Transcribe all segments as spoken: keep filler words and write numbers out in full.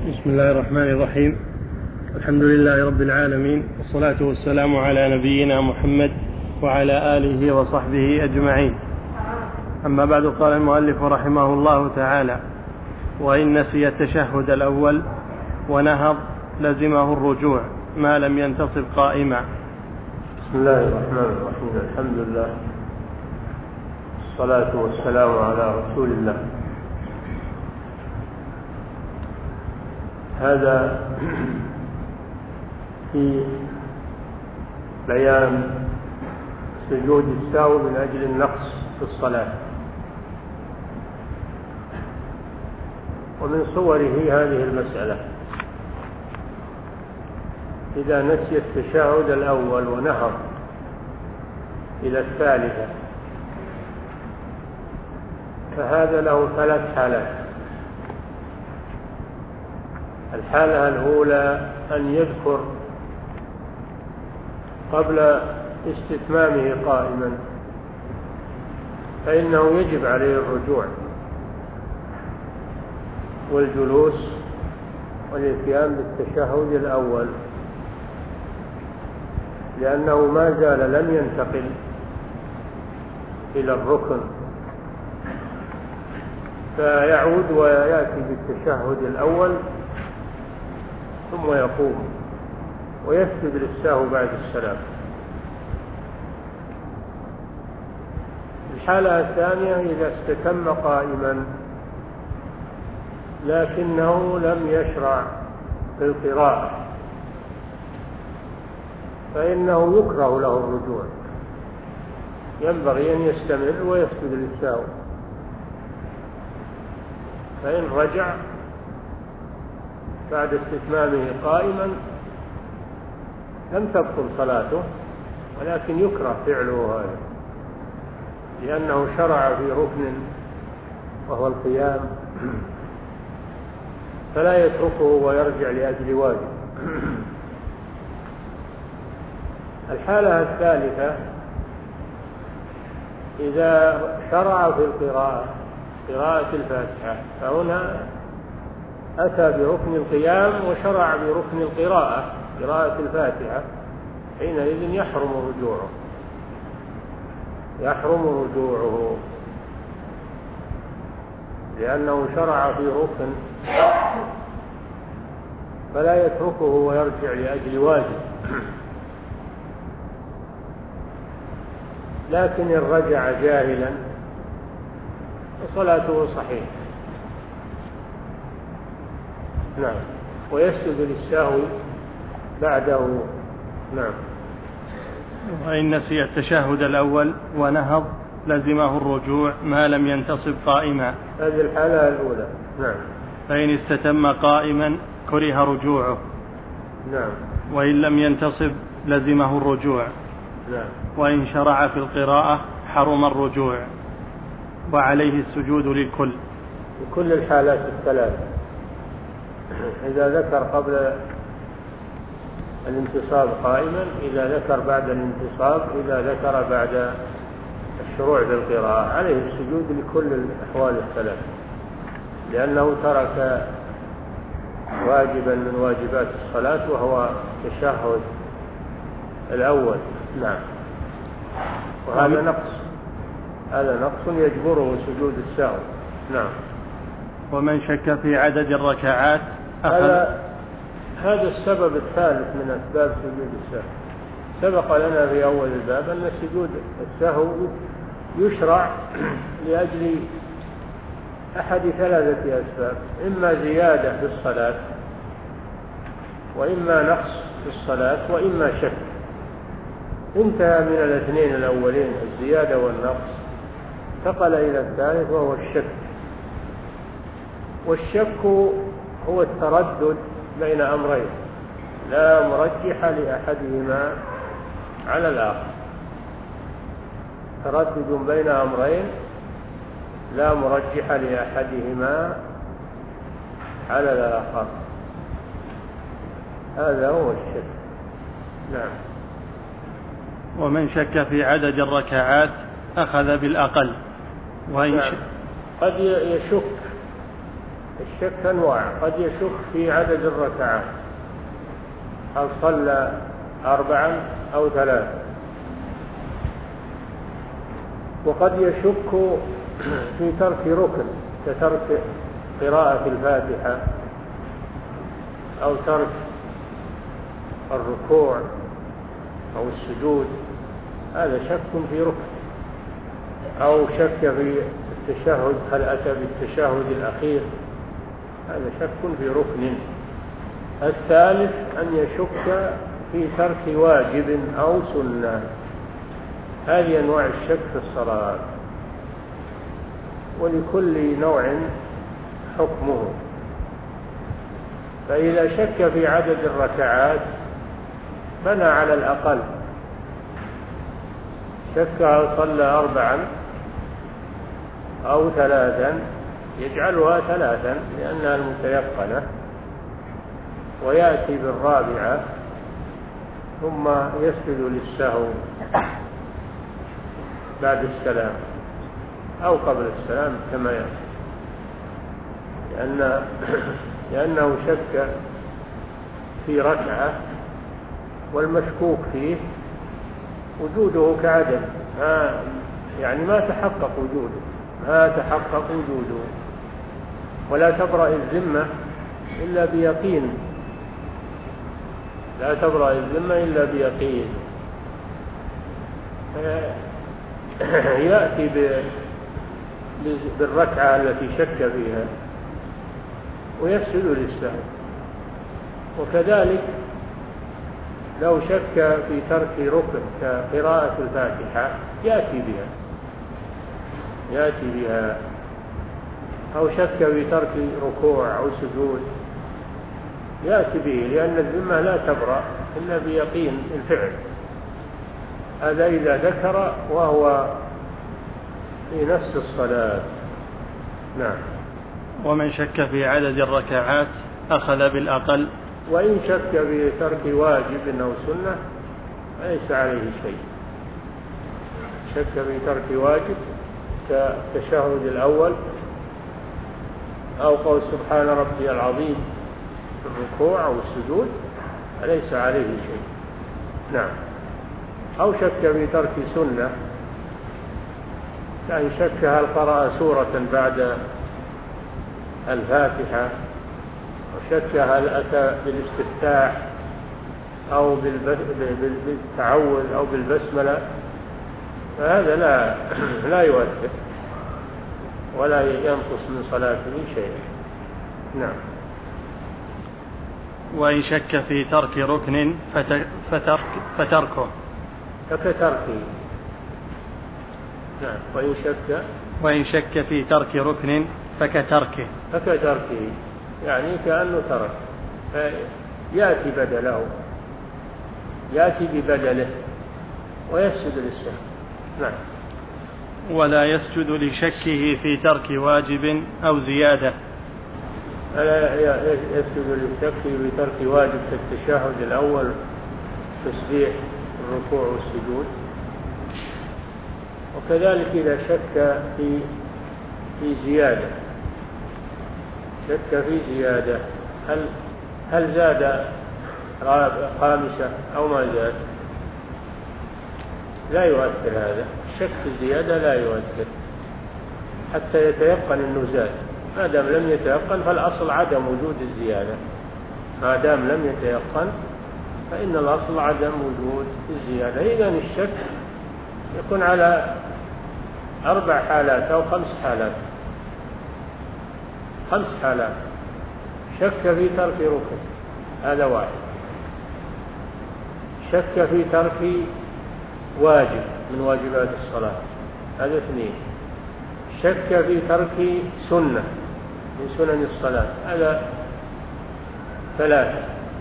بسم الله الرحمن الرحيم. الحمد لله رب العالمين، والصلاة والسلام على نبينا محمد وعلى آله وصحبه أجمعين. أما بعد، قال المؤلف رحمه الله تعالى: وإن نسي التشهد الأول ونهض لزمه الرجوع ما لم ينتصب قائما. بسم الله الرحمن الرحيم. الحمد لله، الصلاة والسلام على رسول الله. هذا في بيان سجود السهو من أجل النقص في الصلاة، ومن صوره هذه المسألة: إذا نسي التشهد الأول ونهض إلى الثالثة، فهذا له ثلاث حالات. الحالة الأولى أن يذكر قبل استتمامه قائما، فإنه يجب عليه الرجوع والجلوس والإتيان بالتشهد الأول، لأنه ما زال لم ينتقل إلى الركن، فيعود ويأتي بالتشهد الأول ثم يقوم ويسجد للسهو بعد السلام. الحالة الثانية: إذا استتم قائما لكنه لم يشرع في القراءة، فإنه يكره له الرجوع، ينبغي أن يستمر ويسجد للسهو. فإن رجع بعد استتمامه قائما لم تبطل صلاته، ولكن يكره فعله هذا، لأنه شرع في ركن وهو القيام، فلا يتركه ويرجع لأجل واجب. الحالة الثالثة: إذا شرع في القراءة قراءة الفاتحة، فهنا أتى بركن القيام وشرع بركن القراءة قراءة الفاتحة، حينئذ يحرم رجوعه يحرم رجوعه لأنه شرع في ركن، فلا يتركه ويرجع لأجل واجب. لكن إن رجع جاهلا فصلاته صحيحة. نعم، ويسجد للسهو بعده. نعم. وإن نسي التشهد الأول ونهض لزمه الرجوع ما لم ينتصب قائما. هذه الحالة الأولى. نعم. فإن استتم قائما كره رجوعه. نعم. وإن لم ينتصب لزمه الرجوع. نعم. وإن شرع في القراءة حرم الرجوع، وعليه السجود للكل. لكل الحالات الثلاث: إذا ذكر قبل الانتصاب قائما، إذا ذكر بعد الانتصاب، إذا ذكر بعد الشروع بالقراءة، عليه السجود لكل الأحوال الثلاث، لأنه ترك واجبا من واجبات الصلاة وهو التشهد الأول. نعم. وهذا نقص هذا نقص يجبره سجود السهو. نعم. ومن شك في عدد الركعات هذا هذا السبب الثالث من أسباب سجود السهو. سبق لنا في أول الباب أن سجود السهو يشرع لأجل أحد ثلاثة أسباب: إما زيادة في الصلاة، وإما نقص في الصلاة، وإما شك. انتهى من الاثنين الأولين الزيادة والنقص، انتقل إلى الثالث وهو الشك. والشك هو التردد بين أمرين لا مرجح لأحدهما على الآخر. تردد بين أمرين لا مرجح لأحدهما على الآخر، هذا هو الشك. نعم. ومن شك في عدد الركعات أخذ بالأقل. وإن نعم. قد يشك الشك أنواع، قد يشك في عدد الركعات، هل صلى أربعا أو ثلاثا، وقد يشك في ترك ركن كترك قراءة الفاتحة أو ترك الركوع أو السجود، هذا شك في ركن، أو شك في التشهد هل أتى بالتشهد الأخير، هذا شك في ركن. الثالث أن يشك في ترك واجب أو سنة، هذه أنواع الشك في الصلاة، ولكل نوع حكمه. فإذا شك في عدد الركعات بنى على الأقل، شك هل صلى أربعا أو ثلاثا يجعلها ثلاثا لأنها المتيقنة، ويأتي بالرابعة ثم يسجد للسهو بعد السلام أو قبل السلام كما يأتي، لأن لأنه شك في ركعة والمشكوك فيه وجوده كعدم، ما يعني ما تحقق وجوده ما تحقق وجوده ولا تبرأ الذمة إلا بيقين، لا تبرأ الذمة إلا بيقين. يأتي بالركعة التي شك فيها ويسجد للسهو. وكذلك لو شك في ترك ركن كقراءة الفاتحة يأتي بها يأتي بها أو شك في ترك ركوع أو سجود يأتي به، لأن الذمة لا تبرأ إلا بيقين الفعل. هذا إذا ذكر وهو في نفس الصلاة. نعم. ومن شك في عدد الركعات أخذ بالأقل، وإن شك في ترك واجب أو سنة ليس عليه شيء. شك في ترك واجب كالتشهد الأول أو قول سبحان ربي العظيم في الركوع أو السجود ليس عليه شيء. نعم. أو شك في ترك سنة، يعني شك هل قرأ سورة بعد الفاتحة، وشك هل أتى بالاستفتاح أو بالتعوذ أو بالبسملة، فهذا لا لا يؤثر ولا ينقص من صلاته شيء. نعم. وإن شك في ترك ركن فترك فتركه فكتركه. نعم. وإن شك وإن شك في ترك ركن فكتركه فكتركه يعني كأنه ترك، يأتي بدله يأتي ببدله ويسجد للسهو. نعم. ولا يسجد لشكه في ترك واجب أو زيادة. ألا يسجد لشكه في ترك واجب كالتشهد الأول، تسبيح الركوع والسجود. وكذلك إذا شك في في زيادة شك في زيادة هل هل زاد خامسة أو ما زاد، لا يؤثر هذا. الشك في الزيادة لا يؤثر حتى يتيقن أنه زاد. ما دام لم يتيقن فالأصل عدم وجود الزيادة. ما دام لم يتيقن فإن الأصل عدم وجود الزيادة. إذن الشك يكون على أربع حالات أو خمس حالات خمس حالات. شك في ترك ركن، هذا واحد. شك في ترك واجب من واجبات الصلاة، هذا اثنين. شك في ترك سنة من سنن الصلاة، هذا ثلاثة.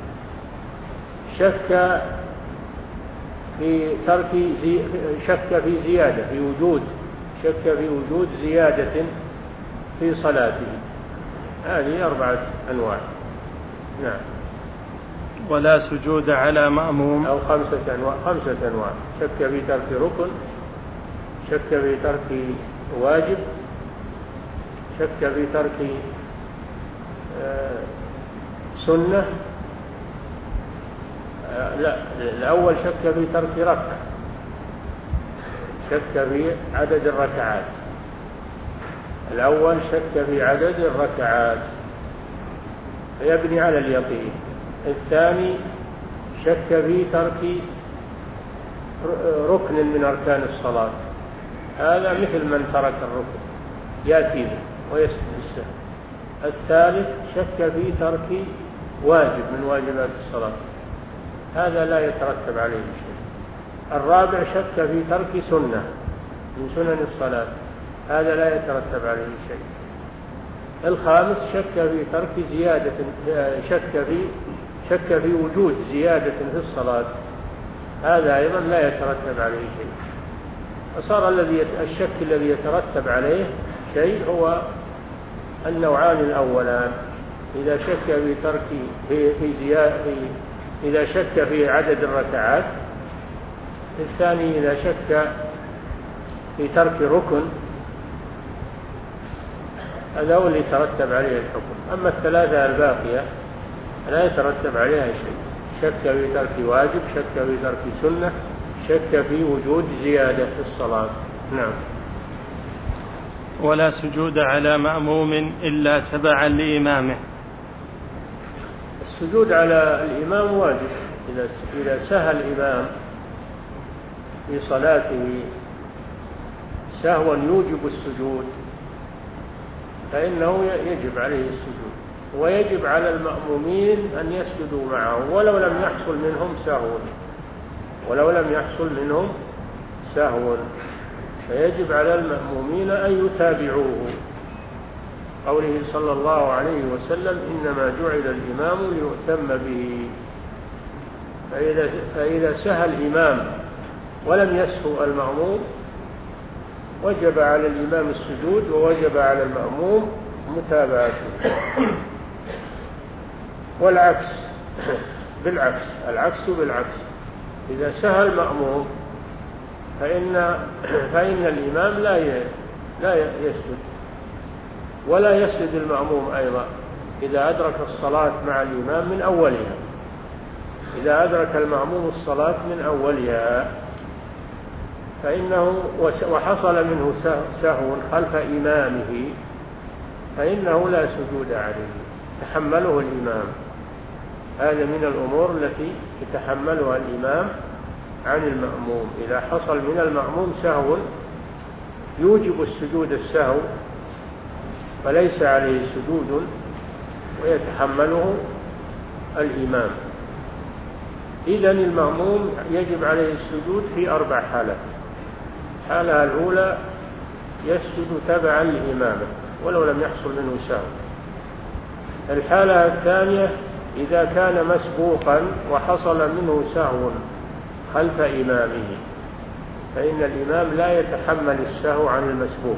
شك في ترك زي... شك في زيادة في وجود شك في وجود زيادة في صلاته، هذه أربعة أنواع. نعم. ولا سجود على مأموم، أو خمسة أنواع خمسة أنواع. شك في ترك ركن، شك في ترك واجب، شك في ترك سنة. لا، الأول شك في ترك ركعة، شك في عدد الركعات. الأول شك في عدد الركعات فيبني على اليقين. الثاني شك في ترك ركن من أركان الصلاة، هذا مثل من ترك الركن يأتي به ويسجد السهو. الثالث شك في ترك واجب من واجبات الصلاة، هذا لا يترتب عليه شيء. الرابع شك في ترك سنة من سنن الصلاة، هذا لا يترتب عليه شيء. الخامس شك في ترك زيادة، شك في شك في وجود زيادة في الصلاة، هذا أيضا لا يترتب عليه شيء. فصار الذي الشك الذي يترتب عليه شيء هو النوعان الأولان، إذا شك في ترك في في زيادة في إذا شك في عدد الركعات. الثاني إذا شك في ترك ركن، هذا هو اللي يترتب عليه الحكم. أما الثلاثة الباقية لا يترتب عليها شيء، شك في ترك واجب، شك في ترك سنة، شك في وجود زيادة في الصلاة. نعم. ولا سجود على مأموم إلا تبعا لإمامه. السجود على الإمام واجب، إذا إذا سهى الإمام في صلاته سهوا يوجب السجود فإنه يجب عليه السجود، ويجب على المأمومين أن يسجدوا معه ولو لم يحصل منهم سهو، ولو لم يحصل منهم سهو فيجب على المأمومين أن يتابعوه. قوله صلى الله عليه وسلم: إنما جعل الإمام ليؤتم به. فإذا, فإذا سهى الإمام ولم يسهو المأموم وجب على الإمام السجود، ووجب على المأموم متابعته. والعكس بالعكس، العكس بالعكس، إذا سهى المأموم فإن, فإن الإمام لا لا يسجد، ولا يسجد المأموم أيضا إذا أدرك الصلاة مع الإمام من أولها. إذا أدرك المأموم الصلاة من أولها فإنه وحصل منه سهو خلف إمامه فإنه لا سجود عليه، يتحمله الإمام. هذا من الأمور التي يتحملها الإمام عن المأموم. إذا حصل من المأموم سهو يوجب السجود السهو فليس عليه سجود ويتحمله الإمام. إذن المأموم يجب عليه السجود في أربع حالات. الحالة الأولى يسجد تبعا لإمامه ولو لم يحصل منه سهو. الحالة الثانية إذا كان مسبوقا وحصل منه سهو خلف إمامه فإن الإمام لا يتحمل السهو عن المسبوق،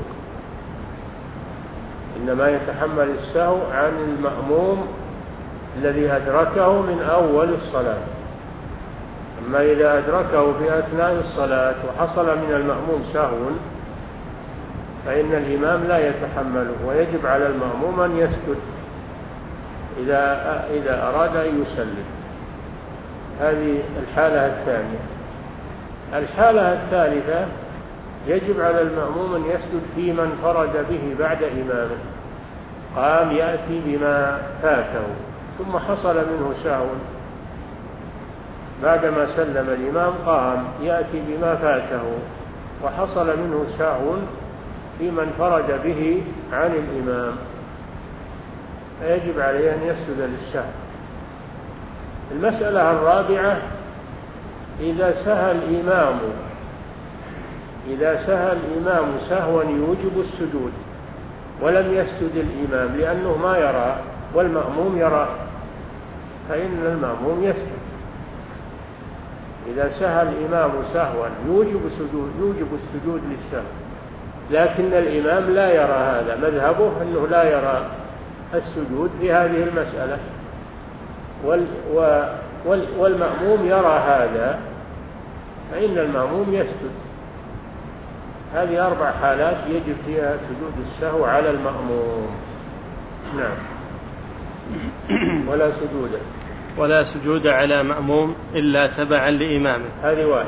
إنما يتحمل السهو عن المأموم الذي أدركه من أول الصلاة. أما إذا أدركه في أثناء الصلاة وحصل من المأموم سهو فإن الإمام لا يتحمله، ويجب على المأموم أن يسجد إذا إذا أراد أن يسلم. هذه الحالة الثانية. الحالة الثالثة يجب على المأموم أن يسجد في من انفرد به بعد إمامه، قام يأتي بما فاته ثم حصل منه سهو، بعدما سلم الإمام قام يأتي بما فاته وحصل منه سهو في من انفرد به عن الإمام، فيجب عليه أن يسجد للسهو. المسألة الرابعة إذا سهى الإمام إذا سهى الإمام سهوا يوجب السجود ولم يسجد الإمام لأنه ما يرى والمأموم يرى فإن المأموم يسجد. إذا سهى الإمام سهوا يوجب سجود يوجب السجود للسهو، لكن الإمام لا يرى هذا، مذهبه أنه لا يرى السجود في هذه المسألة، وال وال والمأموم يرى هذا فإن المأموم يسجد. هذه أربع حالات يجب فيها سجود السهو على المأموم. نعم. ولا سجود ولا سجود على مأموم إلا تبعا لإمامه. هذه واحدة،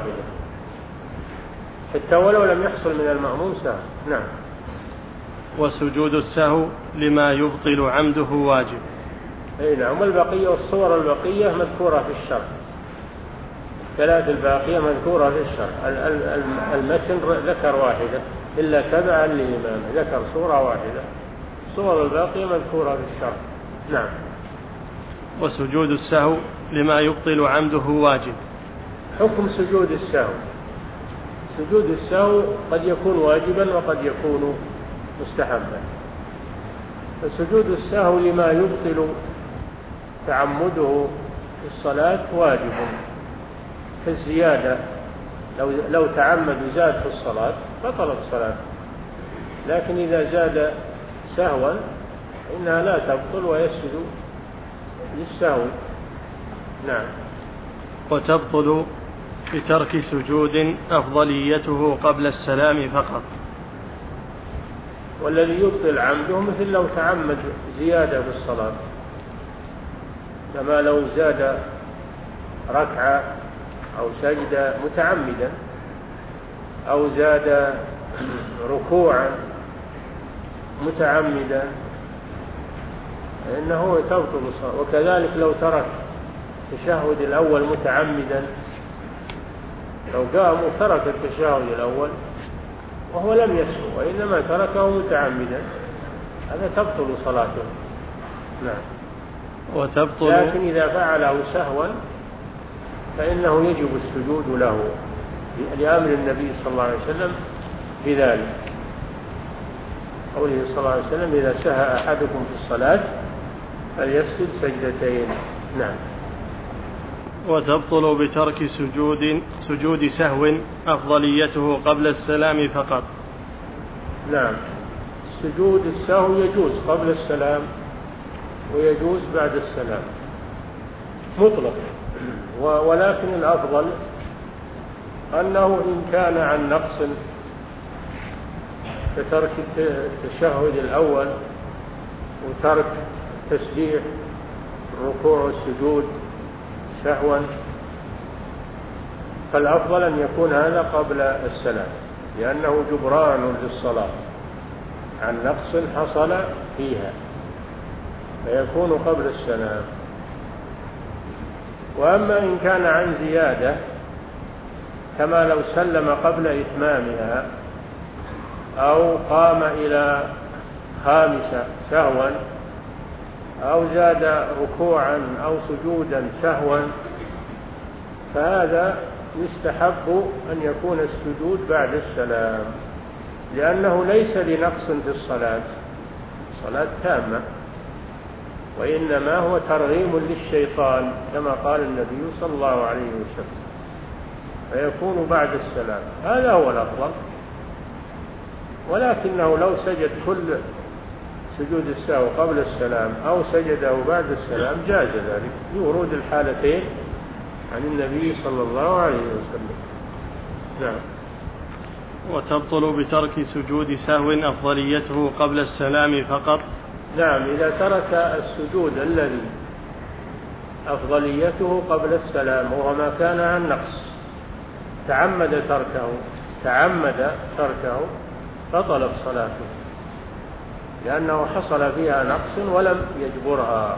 حتى ولو لم يحصل من المأموم سهو. نعم. وسجود السهو لما يبطل عمده واجب. أي نعم. والبقية والصور البقية مذكورة في الشرع، الثلاث الباقية مذكورة في الشرع. المتن ذكر واحدة إلا تبعا لإمامه، ذكر صورة واحدة، الصور الباقية مذكورة في الشرع. نعم. وسجود السهو لما يبطل عمده واجب. حكم سجود السهو: سجود السهو قد يكون واجبا وقد يكون مستحبا. فسجود السهو لما يبطل تعمده في الصلاة واجب، كالزيادة، لو, لو تعمد زاد في الصلاة بطلت الصلاة، لكن إذا زاد سهوا إنها لا تبطل ويسجد للسهو. نعم. وتبطل بترك سجود أفضليته قبل السلام فقط. والذي يبطل عمده مثل لو تعمد زيادة في الصلاة، كما لو زاد ركعة أو سجدة متعمدا، أو زاد ركوعا متعمدا، إنه تبطل الصلاة. وكذلك لو ترك التشهد الأول متعمدا، لو قام وترك التشهد الأول وهو لم يسهو وإنما تركه متعمدا، هذا تبطل صلاته. نعم. وتبطل، لكن إذا فعله سهوا فإنه يجب السجود له لأمر النبي صلى الله عليه وسلم بذلك، قوله صلى الله عليه وسلم: إذا سهى أحدكم في الصلاة فليسجد سجدتين. نعم. وتبطل بترك سجود سجود سهو أفضليته قبل السلام فقط. نعم. سجود السهو يجوز قبل السلام ويجوز بعد السلام مطلق، ولكن الأفضل أنه إن كان عن نقص كترك التشهد الأول وترك تسبيح الركوع والسجود سهوا، فالأفضل أن يكون هذا قبل السلام، لأنه جبران للصلاة عن نقص حصل فيها، فيكون قبل السلام. وأما إن كان عن زيادة، كما لو سلم قبل إتمامها أو قام إلى خامسة سهوا أو زاد ركوعا أو سجودا سهوا، فهذا يستحب أن يكون السجود بعد السلام، لأنه ليس لنقص في الصلاة، الصلاة تامة، وإنما هو ترغيم للشيطان كما قال النبي صلى الله عليه وسلم، فيكون بعد السلام، هذا هو الأفضل. ولكنه لو سجد كل سجود السهو قبل السلام أو سجده بعد السلام جاز ذلك بورود الحالتين عن النبي صلى الله عليه وسلم. نعم. وتبطل بترك سجود سهو أفضليته قبل السلام فقط. نعم. إذا ترك السجود الذي أفضليته قبل السلام وهو ما كان عن نقص، تعمد تركه تعمد تركه بطلت صلاته، لأنه حصل فيها نقص ولم يجبرها،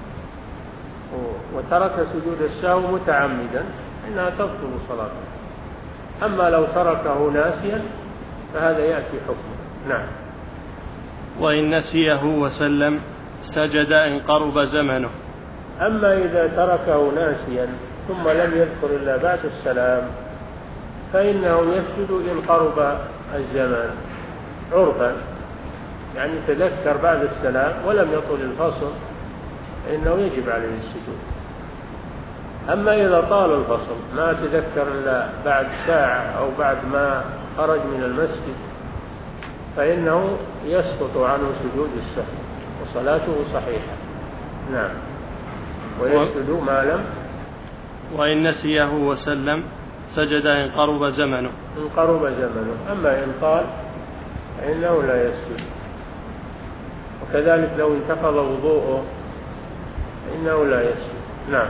وترك سجود السهو متعمدا إنها تبطل صلاته. أما لو تركه ناسيا فهذا يأتي حكمه. نعم. وإن نسيه وسلم سجد إن قرب زمنه. أما إذا تركه ناسيا ثم لم يذكر إلا بعد السلام فإنه يسجد إن قرب الزمان عرفا، يعني تذكر بعد السلام ولم يطل الفصل إنه يجب عليه السجود. أما إذا طال الفصل ما تذكر إلا بعد ساعة أو بعد ما خرج من المسجد فإنه يسقط عنه سجود السهو وصلاته صحيحة. نعم. ويسجد ما لم. وإن نسيه وسلم سجد إن قرب زمنه. إن قرب زمنه. أما إن طال فإنه لا يسجد. وكذلك لو انتقض وضوءه فإنه لا يسجد. نعم.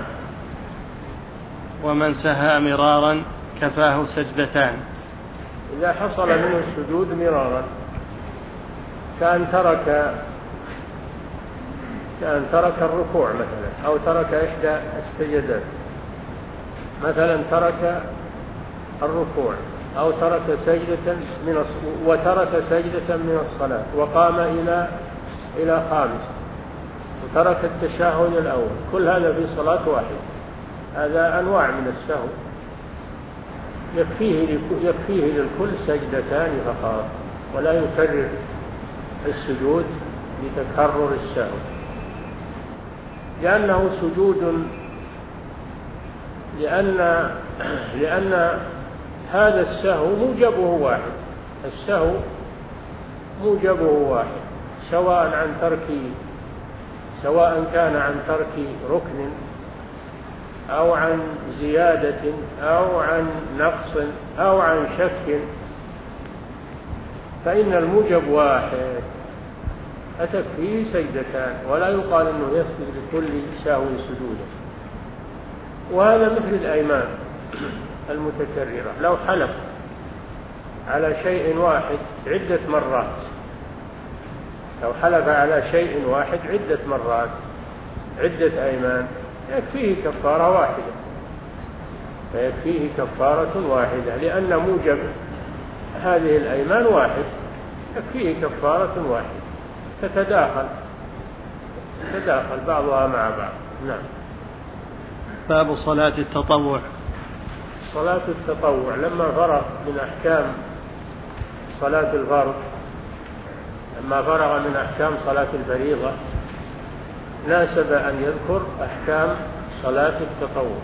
ومن سهى مرارا كفاه سجدتان. إذا حصل منه السجود مرارا كأن ترك كأن ترك الركوع مثلا، أو ترك إحدى السجدات، مثلا ترك الركوع أو ترك سجدة من وترك سجدة من الصلاة وقام إلى إلى خامس وترك التشهد الأول، كل هذا في صلاة واحدة، هذا أنواع من السهو، يكفيه يكفيه للكل سجدتان فقط، ولا يكرر السجود لتكرر السهو، لأنه سجود لأن لأن هذا السهو موجبه واحد، السهو موجبه واحد، سواء عن ترك سواء كان عن ترك ركن أو عن زيادة أو عن نقص أو عن شك، فإن الموجب واحد فتكفيه سجدتان، ولا يقال أنه يسجد لكل سهو سجودا. وهذا مثل الأيمان المتكررة، لو حلف على شيء واحد عدة مرات لو حلف على شيء واحد عدة مرات عدة أيمان يكفيه كفارة واحدة فيكفيه كفارة واحدة لأن موجب هذه الأيمان واحد، يكفيه كفارة واحدة تتداخل تتداخل بعضها مع بعض. نعم. باب صلاة التطوع. صلاة التطوع لما فرغ من أحكام صلاة الفرض لما فرغ من أحكام صلاة الفريضة ناسب أن يذكر أحكام صلاة التطوع.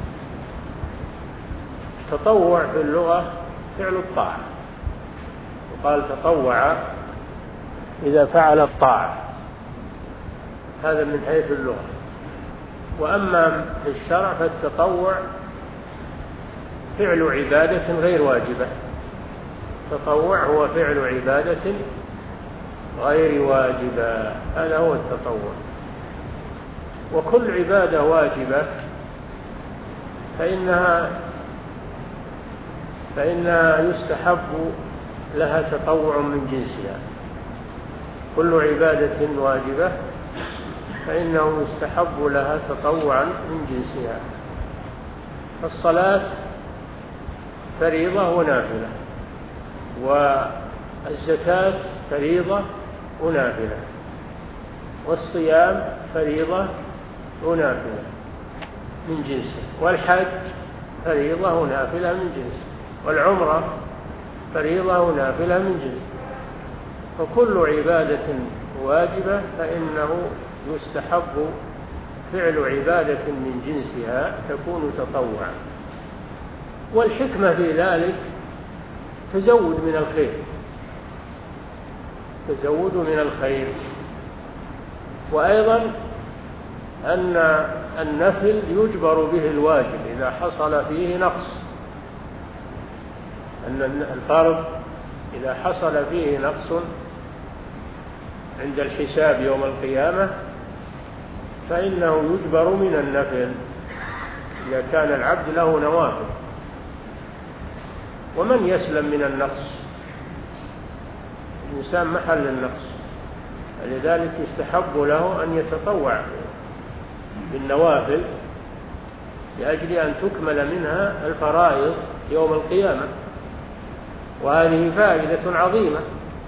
التطوع في اللغة فعل الطاعة، وقال تطوع إذا فعل الطاعة، هذا من حيث اللغة. وأما في الشرع فالتطوع فعل عبادة غير واجبة، التطوع هو فعل عبادة غير واجبة، هذا هو التطوع. وكل عبادة واجبة فإنها فإنها يستحب لها تطوع من جنسها، كل عبادة واجبة فإنه يستحب لها تطوعا من جنسها. الصلاة فريضة ونافلة، والزكاة فريضة ونافلة، والصيام فريضة ونافلة من جنسه، والحج فريضة ونافلة من جنسه، والعمرة فريضة ونافلة من جنسه. فكل عبادة واجبة فإنه يستحب فعل عبادة من جنسها تكون تطوعا. والحكمة في ذلك تزود من الخير تزود من الخير وأيضا أن النفل يجبر به الواجب إذا حصل فيه نقص، أن الفرض إذا حصل فيه نقص عند الحساب يوم القيامة فإنه يجبر من النفل إذا كان العبد له نوافل. ومن يسلم من النقص؟ الإنسان محل النقص، لذلك يستحب له أن يتطوع بالنوافل لأجل أن تكمل منها الفرائض يوم القيامة، وهذه فائدة عظيمة.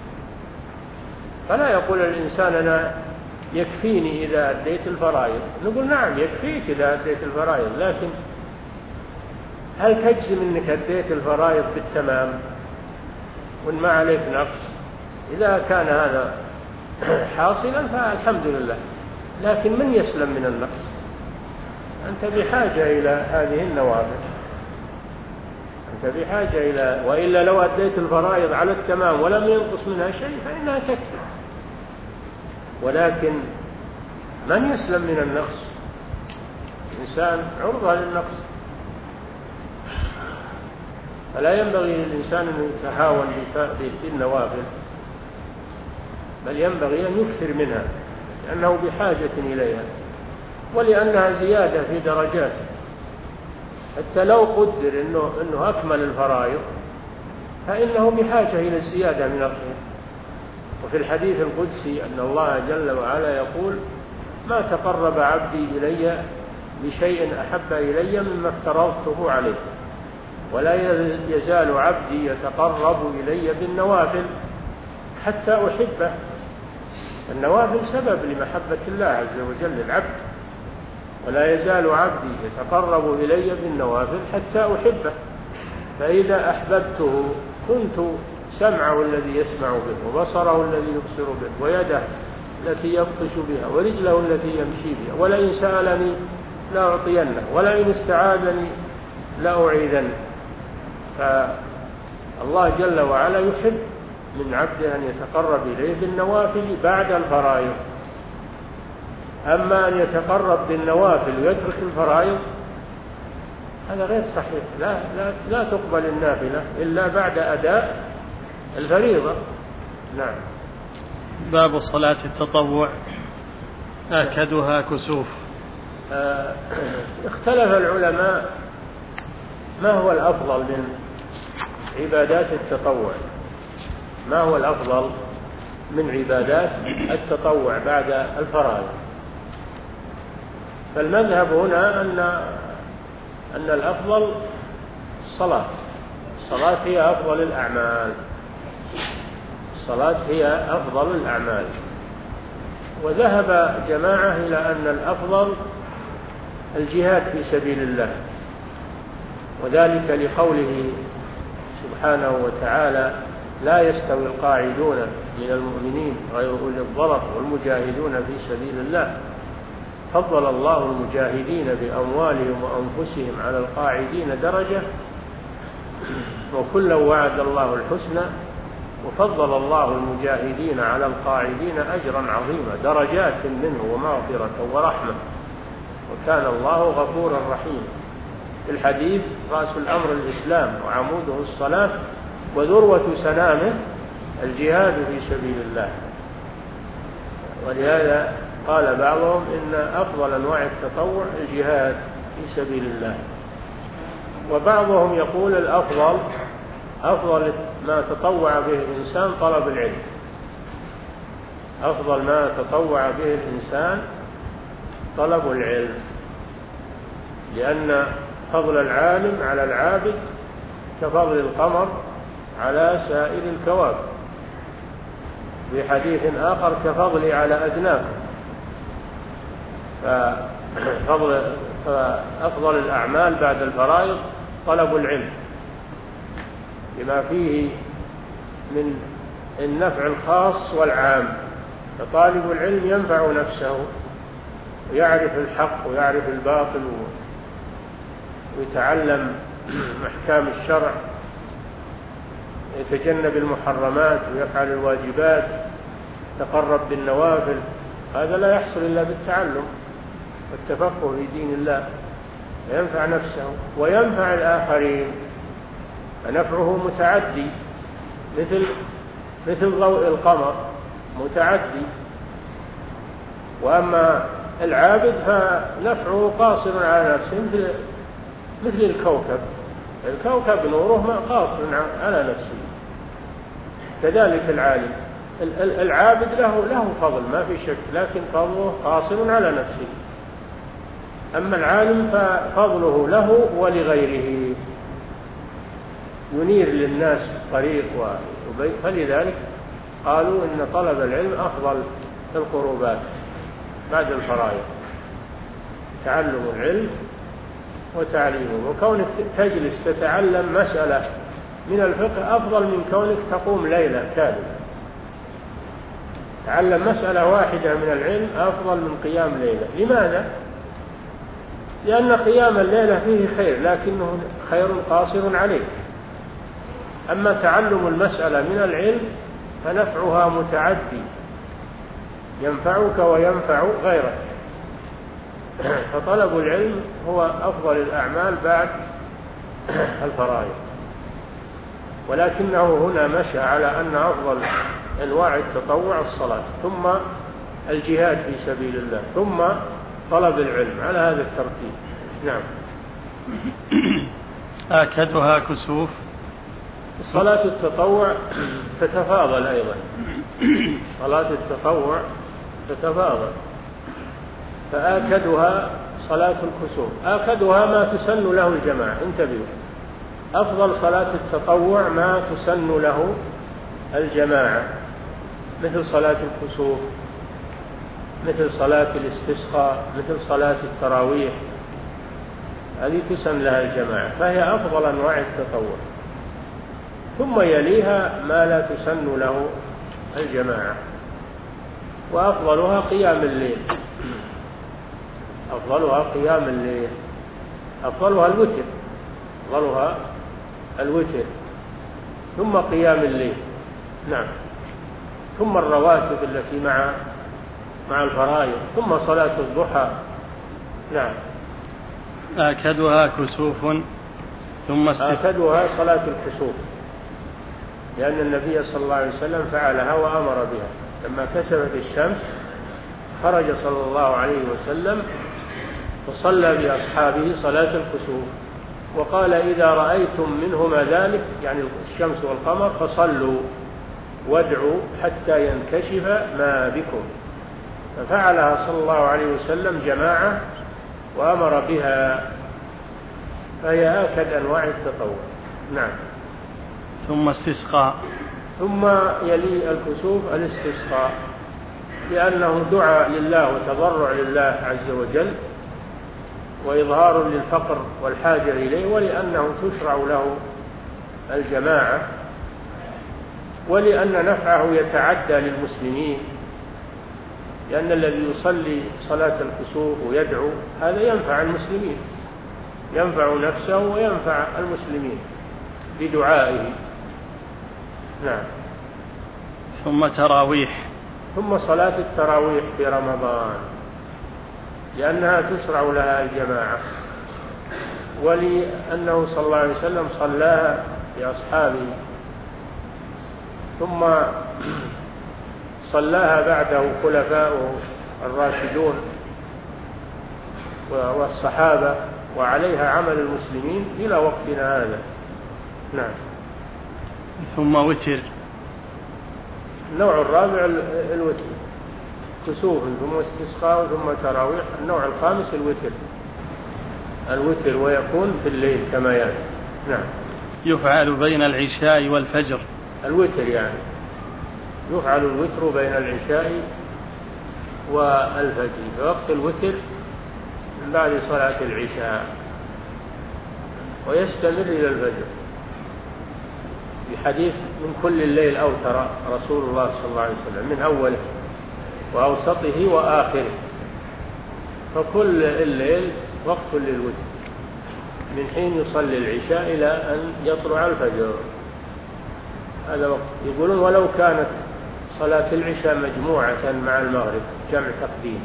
فلا يقول الإنسان أنا يكفيني إذا أديت الفرائض، نقول نعم يكفيك إذا أديت الفرائض، لكن هل تجزم أنك أديت الفرائض بالتمام وإن ما عليك نقص؟ إذا كان هذا حاصلا فالحمد لله، لكن من يسلم من النقص؟ أنت بحاجة إلى هذه النوافل، أنت بحاجة إلى، وإلا لو أديت الفرائض على التمام ولم ينقص منها شيء فإنها تكفي. ولكن من يسلم من النقص؟ الإنسان عرضة للنقص، فلا ينبغي للإنسان أن يتهاون بالنوافل، بل ينبغي أن يكثر منها لأنه بحاجة إليها. ولأنها زيادة في درجاته، حتى لو قدر إنه, إنه أكمل الفرائض فإنه بحاجة إلى الزيادة من الخير. وفي الحديث القدسي أن الله جل وعلا يقول: ما تقرب عبدي إلي بشيء أحب إلي مما افترضته عليه، ولا يزال عبدي يتقرب إلي بالنوافل حتى أحبه. النوافل سبب لمحبة الله عز وجل للعبد. ولا يزال عبدي يتقرب إلي بالنوافل حتى أحبه، فإذا أحببته كنت سمعه الذي يسمع به، وبصره الذي يبصر به، ويده التي يبطش بها، ورجله التي يمشي بها. ولئن سألني لأعطينه، ولئن استعاذني لأعيذنه. فالله جل وعلا يحب من عبده أن يتقرب إليه بالنوافل بعد الفرائض. أما أن يتقرب بالنوافل ويترك الفرائض هذا غير صحيح. لا, لا, لا تقبل النافلة إلا بعد أداء الفريضة. نعم. باب صلاة التطوع آكدها كسوف. آه اختلف العلماء ما هو الأفضل من عبادات التطوع، ما هو الأفضل من عبادات التطوع بعد الفرائض. فالمذهب هنا أن أن الأفضل الصلاة. الصلاة هي أفضل الأعمال. الصلاة هي أفضل الأعمال. وذهب جماعة إلى أن الأفضل الجهاد في سبيل الله، وذلك لقوله سبحانه وتعالى: لا يستوي القاعدون من المؤمنين غير أولي الضرر والمجاهدون في سبيل الله فضل الله المجاهدين بأموالهم وأنفسهم على القاعدين درجة وكلا وعد الله الحسنى وفضل الله المجاهدين على القاعدين أجرا عظيما درجات منه ومغفرة ورحمة وكان الله غفورا رحيما. في الحديث: رأس الأمر الإسلام وعموده الصلاة وذروة سنامه الجهاد في سبيل الله. ولهذا قال بعضهم إن أفضل أنواع التطوع الجهاد في سبيل الله. وبعضهم يقول الأفضل أفضل ما تطوع به الإنسان طلب العلم. أفضل ما تطوع به الإنسان طلب العلم، لأن فضل العالم على العابد كفضل القمر على سائر الكواكب. في حديث آخر: كفضلي على أدناكم. ففضل فأفضل الأعمال بعد الفرائض طلب العلم لما فيه من النفع الخاص والعام. فطالب العلم ينفع نفسه ويعرف الحق ويعرف الباطل ويتعلم أحكام الشرع، يتجنب المحرمات ويفعل الواجبات، يتقرب بالنوافل. هذا لا يحصل إلا بالتعلم والتفقه في دين الله، ينفع نفسه وينفع الآخرين، فنفعه متعدي مثل مثل ضوء القمر متعدي. وأما العابد فنفعه قاصر على نفسه مثل مثل الكوكب. الكوكب نوره قاصر على نفسه. كذلك العالم العابد له له فضل ما في شك، لكن فضله قاصر على نفسه. أما العالم ففضله له ولغيره، ينير للناس طريق وبيت. فلذلك قالوا إن طلب العلم أفضل القربات بعد الفرائض، تعلم العلم وتعليمه. وكونك تجلس تتعلم مسألة من الفقه أفضل من كونك تقوم ليلة كاملة. تعلم مسألة واحدة من العلم أفضل من قيام ليلة. لماذا؟ لأن قيام الليلة فيه خير، لكنه خير قاصر عليك. أما تعلم المسألة من العلم فنفعها متعدي، ينفعك وينفع غيرك. فطلب العلم هو أفضل الأعمال بعد الفرائض. ولكنه هنا مشى على أن أفضل أنواع التطوع الصلاة، ثم الجهاد في سبيل الله، ثم طلب العلم على هذا الترتيب. نعم. آكدها كسوف. صلاة التطوع تتفاضل أيضا، صلاة التطوع تتفاضل، فآكدها صلاة الكسوف، آكدها ما تسن له الجماعة. انتبهوا، أفضل صلاة التطوع ما تسن له الجماعة، مثل صلاة الكسوف، مثل صلاة الاستسقاء، مثل صلاة التراويح، هذه تسن لها الجماعة، فهي أفضل أنواع التطوع. ثم يليها ما لا تسن له الجماعة، وأفضلها قيام الليل، أفضلها قيام الليل، أفضلها الوتر، أفضلها الوتر، ثم قيام الليل. نعم. ثم الرواتب التي مع مع الفرائض، ثم صلاة الضحى. نعم. آكدها كسوف ثم آكدها صلاة الكسوف، لأن النبي صلى الله عليه وسلم فعلها وأمر بها. لما كسفت الشمس خرج صلى الله عليه وسلم وصلى بأصحابه صلاة الكسوف، وقال: إذا رأيتم منهما ذلك، يعني الشمس والقمر، فصلوا وادعوا حتى ينكشف ما بكم. ففعلها صلى الله عليه وسلم جماعة وأمر بها، فهي آكد أنواع التطوع. نعم. ثم استسقاء. ثم يلي الكسوف الاستسقاء، لأنه دعاء لله وتضرع لله عز وجل، وإظهار للفقر والحاجة إليه، ولأنه تشرع له الجماعة، ولأن نفعه يتعدى للمسلمين، لأن الذي يصلي صلاة الكسوف ويدعو هذا ينفع المسلمين، ينفع نفسه وينفع المسلمين بدعائه. نعم. ثم تراويح. ثم صلاة التراويح في رمضان، لأنها تشرع لها الجماعة، ولأنه صلى الله عليه وسلم صلاها لأصحابه، ثم صلاها بعده خلفاؤه الراشدون والصحابة، وعليها عمل المسلمين إلى وقتنا هذا. نعم. ثم وتر. النوع الرابع الوتر، كسوف ثم استسقاء ثم تراويح. النوع الخامس الوتر، الوتر ويكون في الليل كما يأتي. نعم. يفعل بين العشاء والفجر. الوتر يعني يفعل الوتر بين العشاء والفجر، في وقت الوتر من بعد صلاة العشاء، ويستمر إلى الفجر. في حديث: من كل الليل أوتر رسول الله صلى الله عليه وسلم، من أوله وأوسطه وآخره، فكل الليل وقت للوتر، من حين يصلي العشاء إلى أن يطلع الفجر، هذا وقت. يقولون: ولو كانت صلاة العشاء مجموعة مع المغرب، جمع تقديم،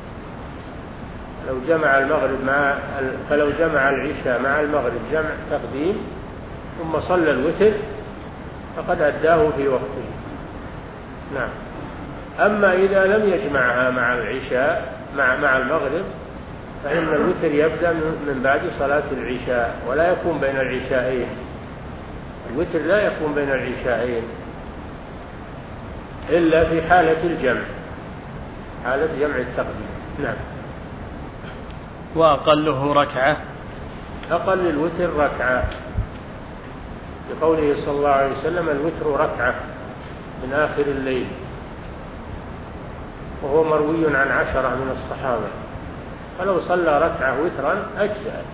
لو جمع المغرب مع فلو جمع العشاء مع المغرب جمع تقديم ثم صلى الوتر فقد أداه في وقته. نعم. أما إذا لم يجمعها مع العشاء مع مع المغرب، فإن الوتر يبدأ من بعد صلاة العشاء، ولا يكون بين العشاءين. الوتر لا يكون بين العشاءين إلا في حالة الجمع، حالة جمع التقديم. نعم. وأقله ركعة. أقل الوتر ركعة، بقوله صلى الله عليه وسلم: الوتر ركعة من آخر الليل، وهو مروي عن عشرة من الصحابة، فلو صلى ركعة وترا أجزأت،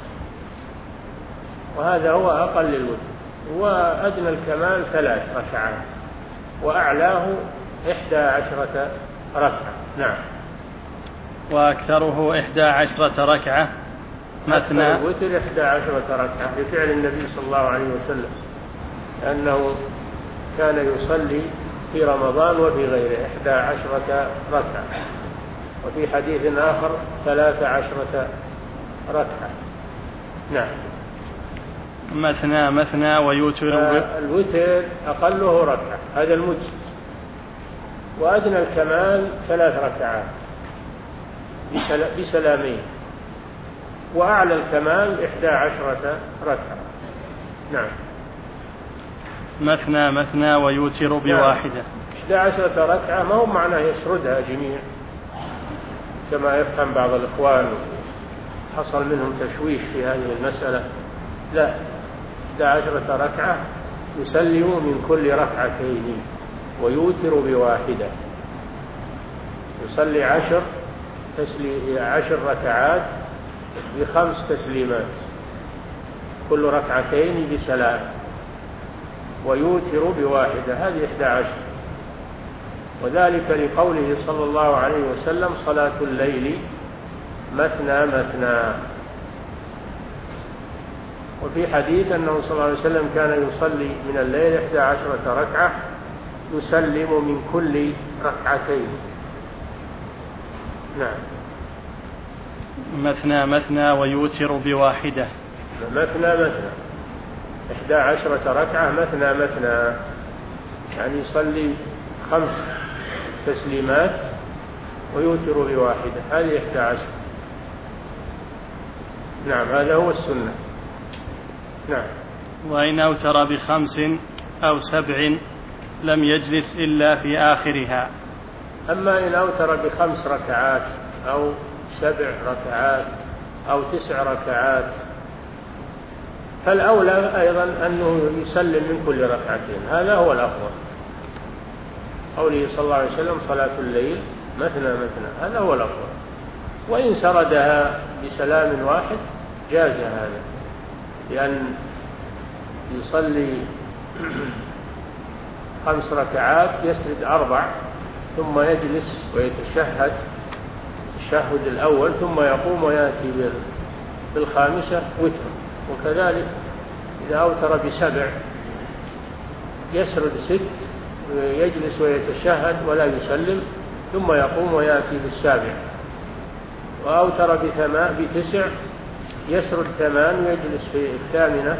وهذا هو أقل الوتر. وأدنى الكمال ثلاث ركعات، وأعلاه إحدى عشرة ركعة. نعم. وأكثره إحدى عشرة ركعة مثنى. الوتر إحدى عشرة ركعة بفعل النبي صلى الله عليه وسلم، لأنه كان يصلي في رمضان وفي غيره إحدى عشرة ركعة، وفي حديث آخر ثلاث عشرة ركعة. نعم. مثنى مثنى ويوتر. الوتر أقله ركعة، هذا المجزي، وأدنى الكمال ثلاث ركعات، بسلامين، وأعلى الكمال إحدى عشرة ركعة. نعم. مثنى مثنى ويوتر بواحدة. إحدى عشرة ركعة ما هو معناه يسردها جميع كما يفهم بعض الإخوان، حصل منهم تشويش في هذه المسألة. لا، إحدى عشرة ركعة يسلم من كل ركعتين ويوتر بواحدة. يصلي عشر تسلي عشر ركعات بخمس تسليمات، كل ركعتين بسلام، ويوتر بواحدة، هذه إحدى عشر. وذلك لقوله صلى الله عليه وسلم: صلاة الليل مثنى مثنى. وفي حديث أنه صلى الله عليه وسلم كان يصلي من الليل إحدى عشرة ركعة يسلم من كل ركعتين. نعم. مثنى مثنى ويوتر بواحدة. مثنى مثنى إحدى عشرة ركعة مثنى مثنى، يعني يصلي خمس تسليمات ويوتر بواحدة، هذه إحدى عشر. نعم، هذا هو السنة. نعم. وإن أوتر بخمس أو سبع لم يجلس إلا في آخرها. أما إن أوتر بخمس ركعات أو سبع ركعات أو تسع ركعات فالأولى أيضا أنه يسلم من كل ركعتين، هذا هو الأفضل. قوله صلى الله عليه وسلم: صلاة الليل مثنى مثنى، هذا هو الأفضل. وإن سردها بسلام واحد جاز هذا، لأن يصلي خمس ركعات يسرد أربع ثم يجلس ويتشهد التشهد الأول ثم يقوم ويأتي بالخامسة وتر. وكذلك إذا أوتر بسبع يسرد ست ويجلس ويتشهد ولا يسلم ثم يقوم ويأتي بالسابع. وأوتر بتسع يسرد ثمان ويجلس في الثامنة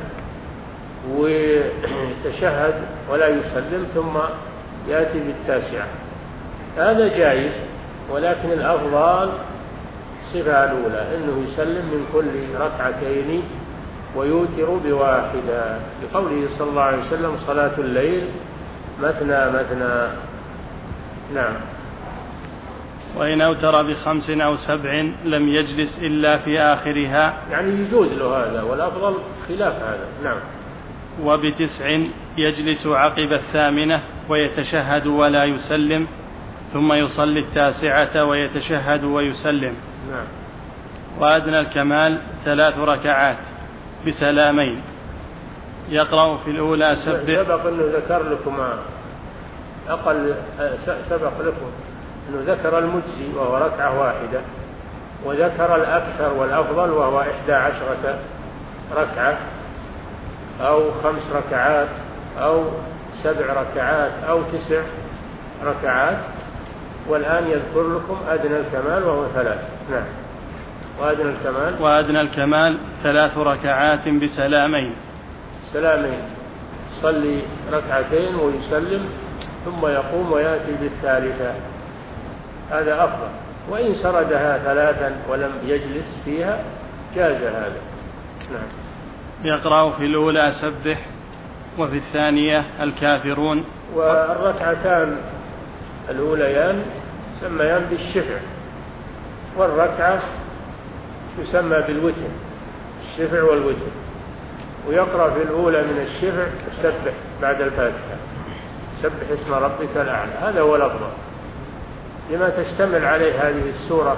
ويتشهد ولا يسلم ثم يأتي بالتاسعة، هذا جائز. ولكن الأفضل الصفة الأولى أنه يسلم من كل ركعتين ويوتر بواحدة، لقوله صلى الله عليه وسلم: صلاة الليل مثنى مثنى. نعم. وإن أوتر بخمس أو سبع لم يجلس إلا في آخرها، يعني يجوز له هذا، والأفضل خلاف هذا. نعم. وبتسع يجلس عقب الثامنة ويتشهد ولا يسلم ثم يصلي التاسعة ويتشهد ويسلم. نعم. وأدنى الكمال ثلاث ركعات بسلامين، يقرأ في الأولى سبح. سبق أنه ذكر لكم أقل سبق لكم أنه ذكر المجزي وهو ركعة واحدة، وذكر الأكثر والأفضل وهو إحدى عشرة ركعة أو خمس ركعات أو سبع ركعات أو تسع ركعات. والآن يذكر لكم أدنى الكمال وهو ثلاث. نعم. وأدنى الكمال وأدنى الكمال ثلاث ركعات بسلامين. سلامين، يصلي ركعتين ويسلم ثم يقوم ويأتي بالثالثة، هذا أفضل. وإن سردها ثلاثا ولم يجلس فيها جاز هذا. نعم. يقرأ في الأولى سبح وفي الثانية الكافرون. والركعتان الأوليان سميان بالشفع، والركعة تسمى بالوتر، الشفع والوتر. ويقرأ في الأولى من الشفع سبح بعد الفاتحة، سبح اسم ربك الأعلى، هذا هو الأفضل لما تشتمل عليه هذه السورة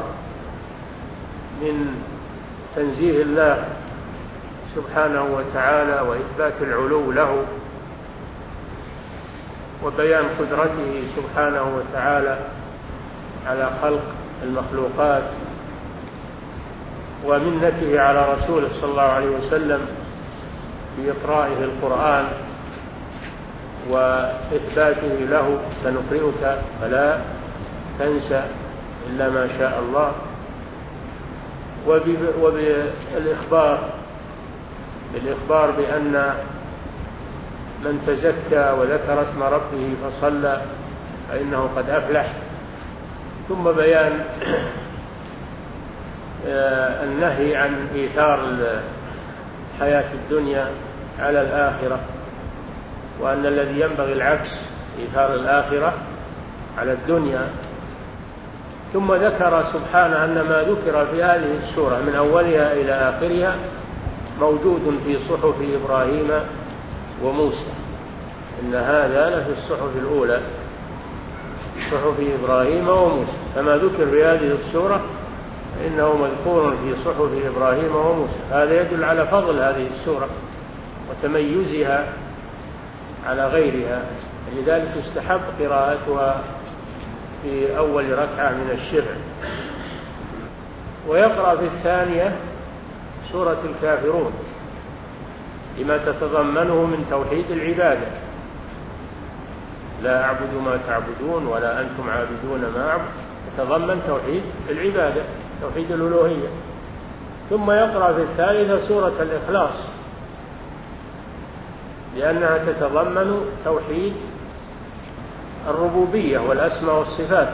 من تنزيه الله سبحانه وتعالى وإثبات العلو له وبيان قدرته سبحانه وتعالى على خلق المخلوقات، ومنته على رسوله صلى الله عليه وسلم بإقرائه القرآن وإثباته له: سنقرئك فلا تنسى إلا ما شاء الله. وبالإخبار بالإخبار بأن من تزكى وذكر اسم ربه فصلى فإنه قد أفلح. ثم بيان النهي عن إيثار الحياة الدنيا على الآخرة، وأن الذي ينبغي العكس، إيثار الآخرة على الدنيا. ثم ذكر سبحانه أن ما ذكر في هذه السورة من أولها إلى آخرها موجود في صحف إبراهيم وموسى، إن هذا لفي الصحف الأولى، صحف إبراهيم وموسى. فما ذكر في هذه السورة إنه مذكور في صحف إبراهيم وموسى. هذا يدل على فضل هذه السورة وتميزها على غيرها، لذلك استحب قراءتها في أول ركعة من الشفع. ويقرأ في الثانية سورة الكافرون لما تتضمنه من توحيد العبادة، لا أعبد ما تعبدون ولا أنتم عابدون ما أعبد، تتضمن توحيد العبادة، توحيد الألوهية. ثم يقرأ في الثالثة سورة الإخلاص لأنها تتضمن توحيد الربوبية والأسماء والصفات،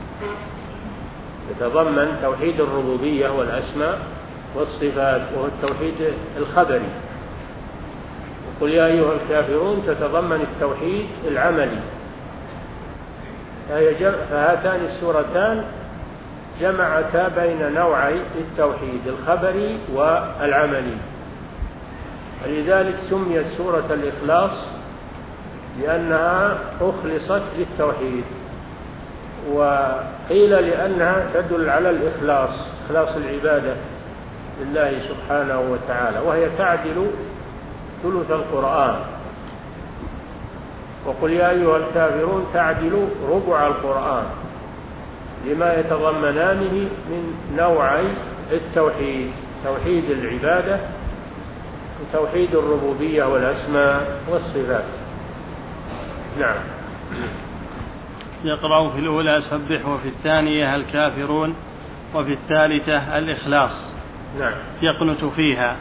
تتضمن توحيد الربوبية والأسماء والصفات، وهو التوحيد الخبري. وقل يا أيها الكافرون تتضمن التوحيد العملي. فهاتان السورتان جمعتا بين نوعي التوحيد الخبري والعملي، ولذلك سميت سورة الإخلاص لأنها أخلصت للتوحيد، وقيل لأنها تدل على الإخلاص، إخلاص العبادة لله سبحانه وتعالى، وهي تعدل ثلث القرآن. وقل يا أيها الكافرون تعدل ربع القرآن لما يتضمنانه من نوعي التوحيد، توحيد العبادة وتوحيد الربوبية والأسماء والصفات. نعم. يقرأ في الأولى سبح، وفي الثانية الكافرون، وفي الثالثة الإخلاص. نعم. يقنت فيها.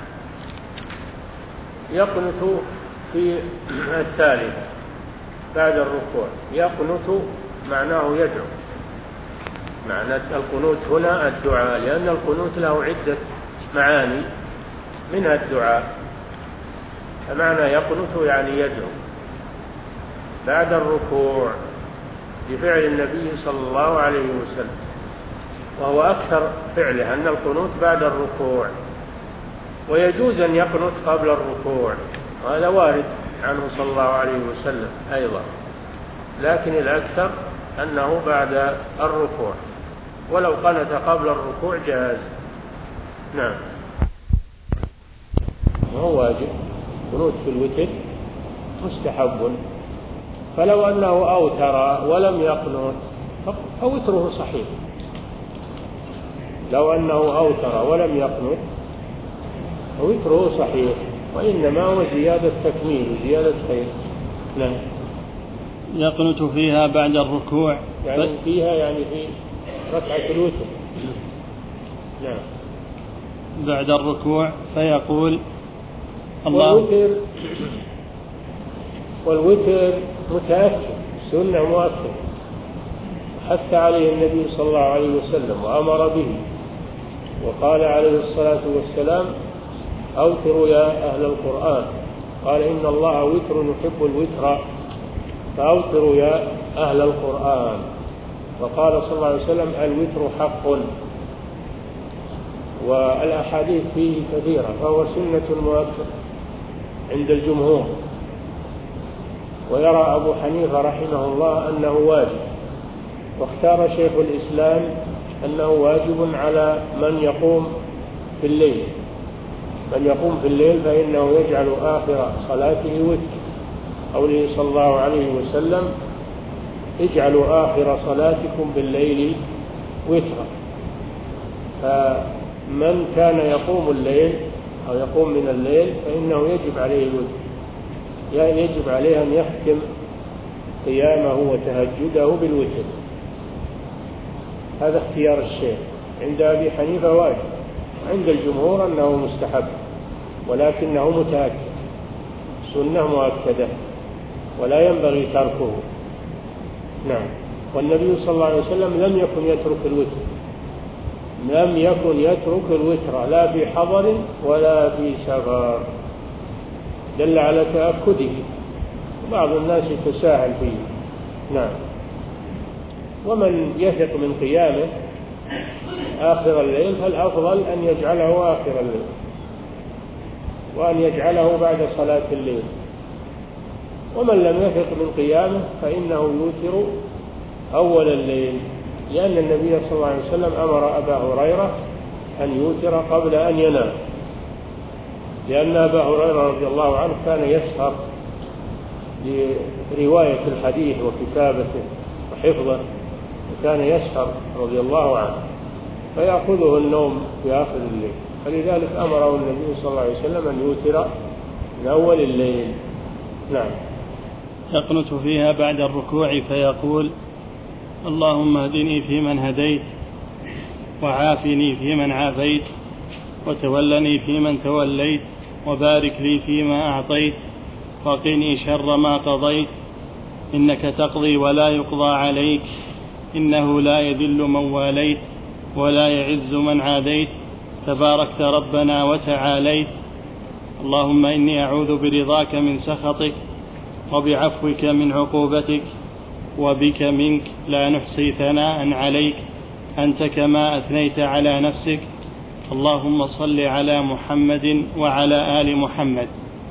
يقنت في الثالثة بعد الركوع. يقنت معناه يدعو، معنى القنوت هنا الدعاء، لأن القنوت له عدة معاني منها الدعاء. فمعنى يقنت يعني يدعو بعد الركوع بفعل النبي صلى الله عليه وسلم، وهو أكثر فعله أن القنوت بعد الركوع، ويجوز أن يقنت قبل الركوع، هذا وارد عنه صلى الله عليه وسلم أيضا، لكن الأكثر أنه بعد الركوع، ولو قنت قبل الركوع جاز. نعم. هو واجب، قنوت في الوتر مستحب، فلو أنه أوتر ولم يقنت فوتره صحيح. لو أنه أوتر ولم يقنت فوتره صحيح، وإنما هو زيادة تكميل وزيادة خير. نعم. يقنت فيها بعد الركوع، يعني فيها يعني في ركعة الوتر. نعم. بعد الركوع فيقول الله. والوتر والوتر متأكد، سنة مؤكد، حث عليه النبي صلى الله عليه وسلم وأمر به، وقال عليه الصلاة والسلام أوتروا يا أهل القرآن، قال إن الله وتر يحب الوتر فأوتروا يا أهل القرآن. وقال صلى الله عليه وسلم الوتر حق، والأحاديث فيه كثيرة، فهو سنة مؤكد عند الجمهور. ويرى أبو حنيفة رحمه الله أنه واجب، واختار شيخ الإسلام أنه واجب على من يقوم في الليل. من يقوم في الليل فإنه يجعل آخر صلاته وتر، قوله صلى الله عليه وسلم اجعلوا آخر صلاتكم بالليل وترا. فمن كان يقوم الليل أو يقوم من الليل فإنه يجب عليه الوتر، يعني يجب عليه أن يختم قيامه وتهجده بالوتر. هذا اختيار الشيخ. عند أبي حنيفة واجب، عند الجمهور أنه مستحب، ولكنه متأكد، سنة مؤكدة ولا ينبغي تركه. نعم. والنبي صلى الله عليه وسلم لم يكن يترك الوتر، لم يكن يترك الوتر لا في حضر ولا في سفر، دل على تأكده. بعض الناس يتساهل فيه. نعم. ومن يثق من قيامه آخر الليل فالأفضل أن يجعله آخر الليل، وأن يجعله بعد صلاة الليل. ومن لم يثق من قيامه فإنه يوتر أول الليل، لأن النبي صلى الله عليه وسلم أمر أبا هريرة أن يوتر قبل أن ينام، لأن أبا هريرة رضي الله عنه كان يسهر لرواية الحديث وكتابته وحفظه، وكان يسهر رضي الله عنه فيأخذه النوم في آخر الليل، فلذلك أمره النبي صلى الله عليه وسلم أن يوتر من أول الليل. نعم. يقنت فيها بعد الركوع فيقول: اللهم اهدني فيمن هديت، وعافني فيمن عافيت، وتولني فيمن توليت، وبارك لي فيما أعطيت، وقني شر ما قضيت، إنك تقضي ولا يقضى عليك، إنه لا يذل من واليت ولا يعز من عاديت، تباركت ربنا وتعاليت. اللهم إني أعوذ برضاك من سخطك، وبعفوك من عقوبتك، وبك منك لا نحصي ثناء عليك، أنت كما أثنيت على نفسك. اللهم صل على محمد وعلى آل محمد.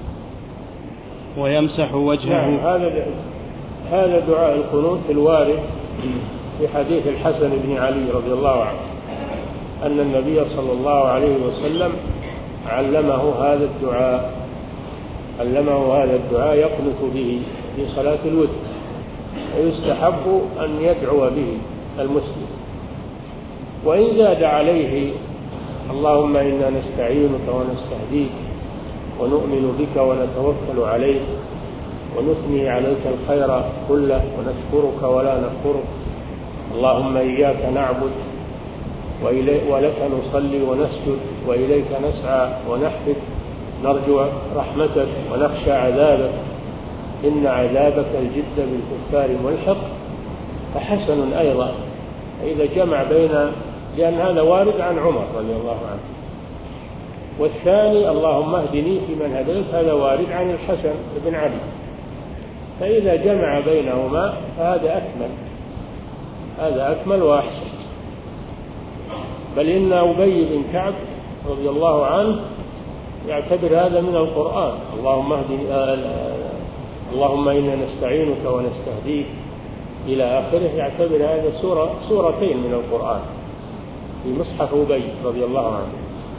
ويمسح وجهه. نعم. هذا هذا دعاء القنوت الوارد في حديث الحسن بن علي رضي الله عنه أن النبي صلى الله عليه وسلم علمه هذا الدعاء علمه هذا الدعاء يقنت به في صلاة الوتر، ويستحب أن يدعو به المسلم. وإن زاد عليه: اللهم إنا نستعينك ونستهديك ونؤمن بك ونتوكل عليك ونثني عليك الخير كله ونشكرك ولا نكفرك، اللهم إياك نعبد ولك نصلي ونسجد وإليك نسعى ونحفد، نرجو رحمتك ونخشى عذابك، إن عذابك الجد بالكفار ملحق، فحسن أيضا. إذا جمع بين، لأن هذا وارد عن عمر رضي الله عنه، والثاني اللهم اهدني فيمن هديت هذا وارد عن الحسن بن علي، فإذا جمع بينهما فهذا أكمل هذا أكمل وأحسن. بل إن أبي بن كعب رضي الله عنه يعتبر هذا من القرآن: اللهم اهدني آه اللهم إنا نستعينك ونستهديك إلى آخره، يعتبر هذا سورة سورتين من القرآن في مصحف أبي رضي الله عنه،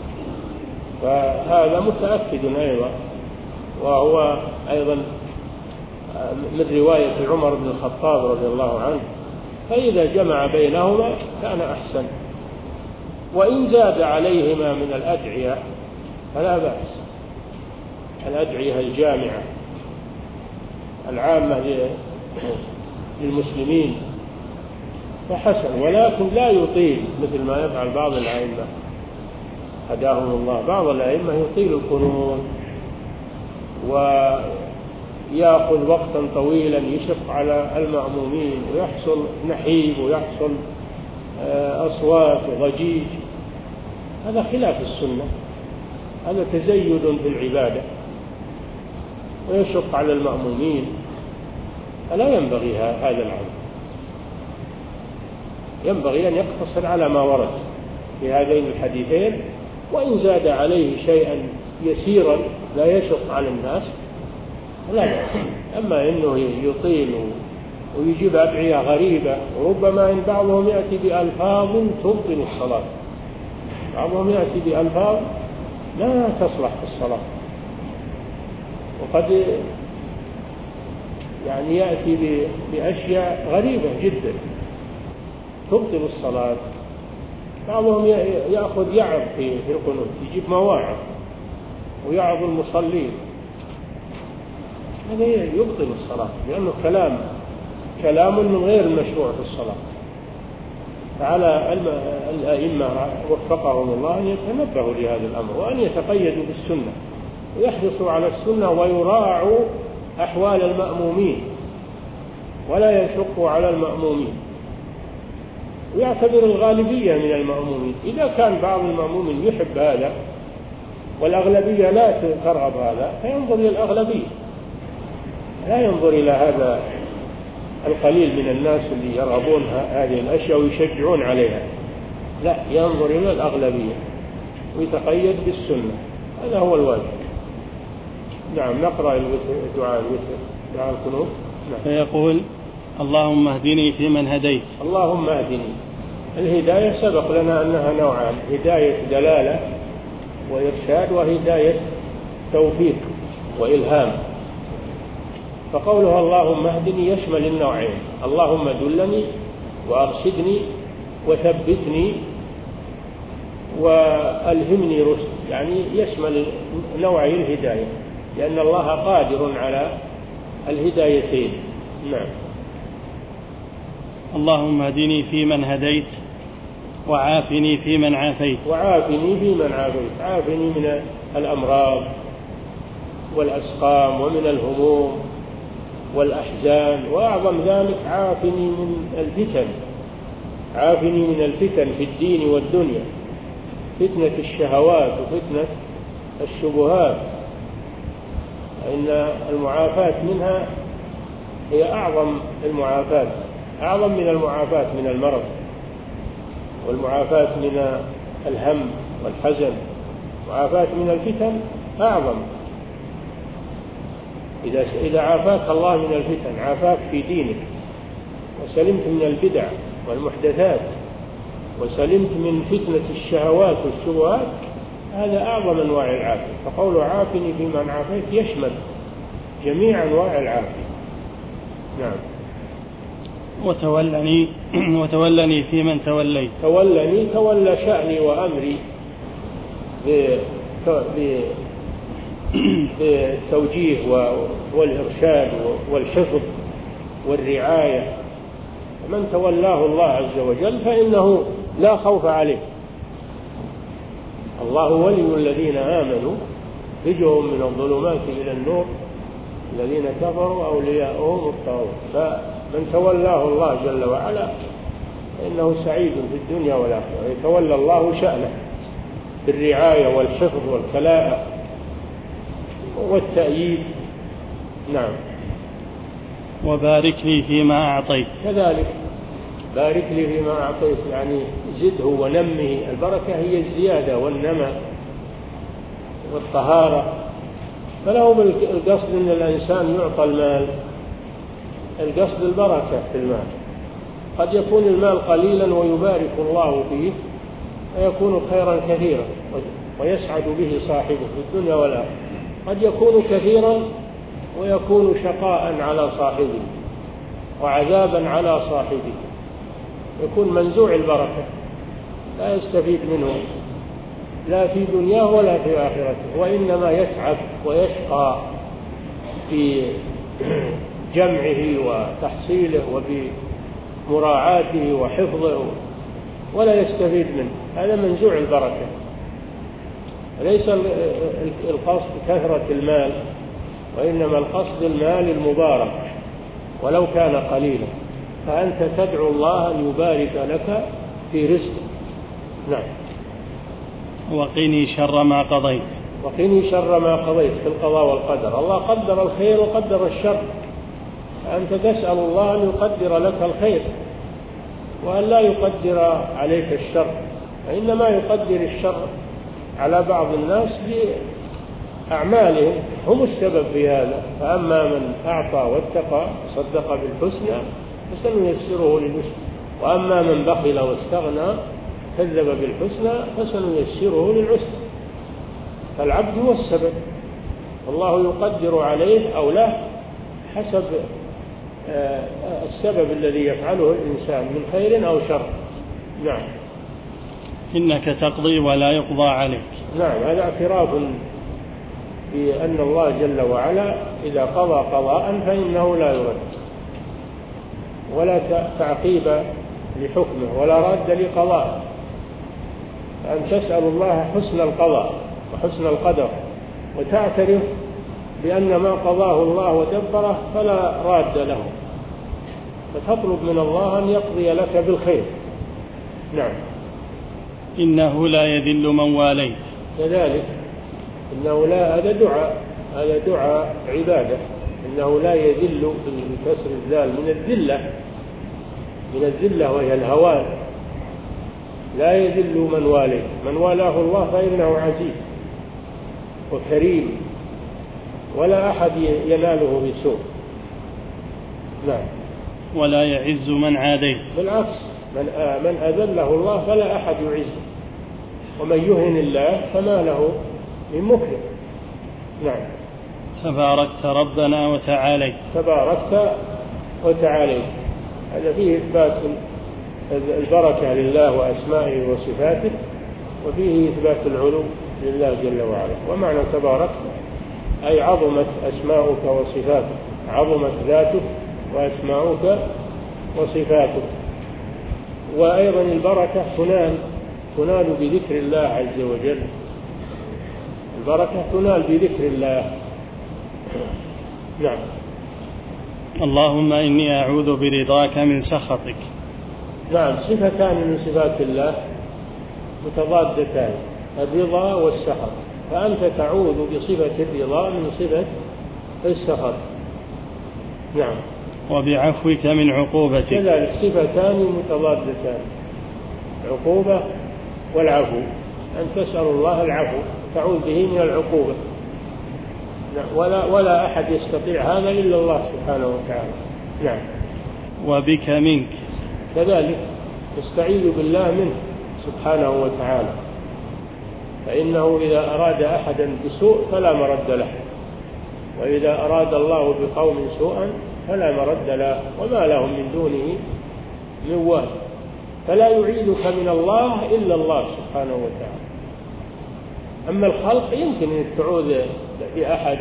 فهذا متأكد أيضا، وهو أيضا من رواية عمر بن الخطاب رضي الله عنه، فإذا جمع بينهما كان أحسن. وإن زاد عليهما من الأدعية فلا بأس، الأدعية الجامعة العامة للمسلمين فحسن، ولكن لا يطيل مثل ما يفعل بعض الأئمة هداهم الله. بعض الأئمة يطيل القنوت ويأخذ وقتا طويلا يشق على المأمومين، ويحصل نحيب ويحصل أصوات وضجيج، هذا خلاف السنة، هذا تزيد في العبادة ويشق على المأمومين، فلا ينبغي هذا العمل. ينبغي أن يقتصر على ما ورد في هذين الحديثين، وإن زاد عليه شيئا يسيرا لا يشق على الناس لا بأس. أما أنه يطيل ويجيب أدعية غريبة، وربما إن بعضهم يأتي بألفاظ تبطل الصلاة، بعضهم يأتي بألفاظ لا تصلح في الصلاة، وقد يعني يأتي بأشياء غريبة جدا تبطل الصلاة. بعضهم يأخذ يعظ في القنوت، يجيب مواعظ ويعظ المصلين، هذا يبطل الصلاة لأنه كلام كلام من غير المشروع في الصلاة. فعلى الأئمة وفقهم الله أن يتنبهوا لهذا الأمر، وأن يتقيدوا بالسنة ويحرصوا على السنة، ويراعوا أحوال المأمومين ولا يشقوا على المأمومين. ويعتبر الغالبية من المأمومين. إذا كان بعض المأمومين يحب هذا والأغلبية لا ترغب هذا فينظر إلى الأغلبية، لا ينظر إلى هذا القليل من الناس اللي يرغبون هذه الأشياء ويشجعون عليها، لا، ينظر إلى الأغلبية ويتقيد بالسنة. هذا هو الواجب. نعم. نقرأ دعاء الوتر، دعاء القنوت. نعم. فيقول: اللهم اهدني فيمن هديت. اللهم اهدني. الهداية سبق لنا أنها نوعان: هداية دلالة وإرشاد، وهداية توفيق وإلهام. فقولها اللهم اهدني يشمل النوعين: اللهم دلني وأرشدني وثبتني وألهمني رشد، يعني يشمل نوعي الهداية، لأن الله قادر على الهدايتين. نعم. اللهم اهدني فيمن هديت وعافني فيمن عافيت. وعافني فيمن عافيت، عافني من الأمراض والأسقام ومن الهموم والأحزان، وأعظم ذلك عافني من الفتن، عافني من الفتن في الدين والدنيا، فتنة الشهوات وفتنة الشبهات، إن المعافاة منها هي أعظم المعافاة، أعظم من المعافاة من المرض والمعافاة من الهم والحزن. معافاة من الفتن أعظم. إذا إذا عافاك الله من الفتن عافاك في دينك، وسلمت من البدع والمحدثات، وسلمت من فتنة الشهوات والشبهات، هذا أعظم أنواع العافية. فقول عافني فيمن عافيت يشمل جميع أنواع العافية. نعم. وتولني وتولني فيمن توليت. تولني، تولى شأني وأمري بالتوجيه والإرشاد والحفظ والرعاية. من تولاه الله عز وجل فإنه لا خوف عليه. الله ولي الذين آمنوا يخرجهم من الظلمات إلى النور، الذين كفروا أولياؤهم الطاغوت. فمن تولاه الله جل وعلا فإنه سعيد في الدنيا والآخرة. يتولى الله شأنه بالرعاية والحفظ والكلاءة والتأييد. نعم. وبارك لي فيما أعطيت. كذلك بارك لي فيما أعطيت، يعني زده ونمه. البركة هي الزيادة والنمى والطهارة. فله بالقصد أن الإنسان يعطى المال، القصد البركة في المال. قد يكون المال قليلا ويبارك الله فيه فيكون خيرا كثيرا ويسعد به صاحبه في الدنيا والآخرة. قد يكون كثيرا ويكون شقاء على صاحبه وعذابا على صاحبه، يكون منزوع البركة، لا يستفيد منه لا في دنياه ولا في آخرته، وإنما يتعب ويشقى في جمعه وتحصيله وبمراعاته وحفظه ولا يستفيد منه. هذا منزوع البركة. ليس القصد كثرة المال، وإنما القصد المال المبارك ولو كان قليلا، فأنت تدعو الله أن يبارك لك في رزقك. نعم. وقني شر ما قضيت. وقني شر ما قضيت في القضاء والقدر. الله قدر الخير وقدر الشر، فأنت تسأل الله أن يقدر لك الخير وأن لا يقدر عليك الشر، فإنما يقدر الشر على بعض الناس بأعمالهم، هم السبب في هذا. فأما من أعطى واتقى صدق بالحسنى فسنيسره لليسر، وأما من بخل واستغنى كذب بالحسنى فسنيسره للعسر. فالعبد هو السبب، والله يقدر عليه أو لا حسب السبب الذي يفعله الإنسان من خير أو شر. نعم. إنك تقضي ولا يقضى عليك. نعم. هذا اعتراف بأن الله جل وعلا إذا قضى قضاء فإنه لا يرد ولا تعقيب لحكمه ولا رد لقضاء. أن تسأل الله حسن القضاء وحسن القدر، وتعترف بأن ما قضاه الله ودبره فلا راد له، فتطلب من الله أن يقضي لك بالخير نعم. إنه لا يذل من واليت. كذلك إنه لا، هذا دعاء، هذا دعاء عبادة. إنه لا يذل بكسر الذال من الذلة، من الذلة وهي الهوان. لا يذل من واليه، من والاه الله فإنه عزيز وكريم ولا أحد يناله بسوء. نعم. ولا يعز من عاديت. بالعكس، من من أذله الله فلا أحد يعزه، ومن يهن الله فما له من مكرم. نعم. تباركت ربنا وتعاليت. تباركت وتعاليت، هذا فيه إثبات البركة لله وأسمائه وصفاته، وفيه إثبات العلو لله جل وعلا. ومعنى تباركت أي عظمت أسماؤك وصفاتك، عظمت ذاتك وأسماؤك وصفاتك. وأيضا البركة تنال تنال بذكر الله عز وجل، البركة تنال بذكر الله. نعم. اللهم إني أعوذ برضاك من سخطك. نعم، صفتان من صفات الله متضادتان، الرضا والسخط، فأنت تعوذ بصفة الرضا من صفة السخط. نعم. وبعفوك من عقوبتك. كذلك صفتان متضادتان، عقوبة والعفو، أن تسأل الله العفو تعوذ به من العقوبة. ولا ولا أحد يستطيع هذا إلا الله سبحانه وتعالى. نعم. وبك منك. كذلك تستعيذ بالله منه سبحانه وتعالى، فإنه إذا أراد أحدا بسوء فلا مرد له، وإذا أراد الله بقوم سوءا فلا مرد له، وما لهم من دونه من وال. فلا يعيذك من الله إلا الله سبحانه وتعالى. أما الخلق يمكن أن تعوذ بأحد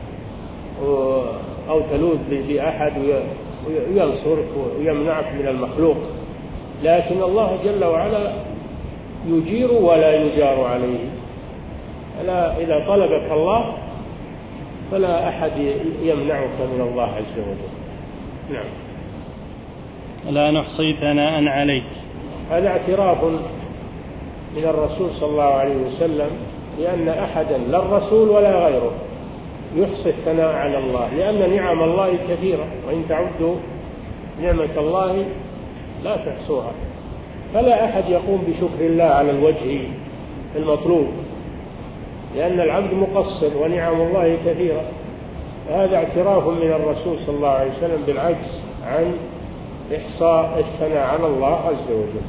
أو تلوذ بأحد وينصرك ويمنعك من المخلوق، لكن الله جل وعلا يجير ولا يجار عليه. ألا إذا طلبك الله فلا أحد يمنعك من الله عز وجل. نعم. لا نحصي ثناء عليك. هذا اعتراف من الرسول صلى الله عليه وسلم لأن أحدا لا الرسول ولا غيره يحصي الثناء على الله، لأن نعم الله كثيرة، وإن تعدوا نعمة الله لا تحصوها. فلا أحد يقوم بشكر الله على الوجه المطلوب، لأن العبد مقصر ونعم الله كثيرة. هذا اعتراف من الرسول صلى الله عليه وسلم بالعجز عن إحصاء الثناء على الله عز وجل.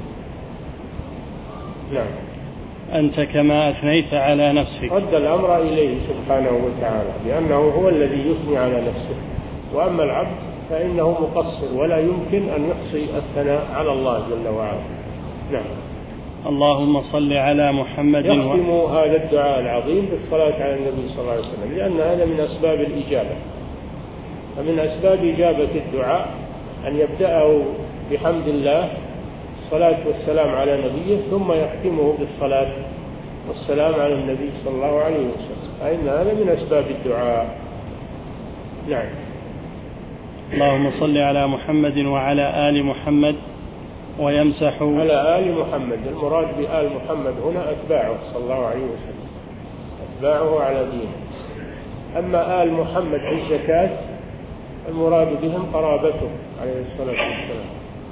نعم. أنت كما أثنيت على نفسك. رد الأمر إليه سبحانه وتعالى، لأنه هو الذي يثني على نفسه، وأما العبد فإنه مقصر ولا يمكن أن يحصي الثناء على الله جل وعلا. نعم. اللهم صل على محمد. يختم و... هذا الدعاء العظيم بالصلاة على النبي صلى الله عليه وسلم، لأن هذا من أسباب الإجابة. فمن أسباب إجابة الدعاء أن يبدأه بحمد الله الصلاة والسلام على نبيه، ثم يختمه بالصلاة والسلام على النبي صلى الله عليه وسلم، فإن هذا من أسباب الدعاء. نعم. اللهم صل على محمد وعلى آل محمد ويمسح على آل محمد. المراد بآل محمد هنا أتباعه صلى الله عليه وسلم، أتباعه على دينه. أما آل محمد في الزكاة المراد بهم قرابته عليه الصلاة والسلام.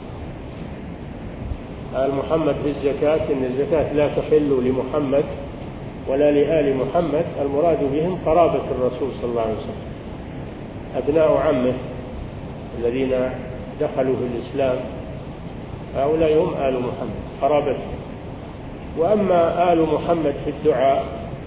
آل محمد في الزكاة إن الزكاة لا تحل لمحمد ولا لآل محمد، المراد بهم قرابة الرسول صلى الله عليه وسلم، أبناء عمه الذين دخلوا في الإسلام، هؤلاء هم آل محمد قرابته. وأما آل محمد في الدعاء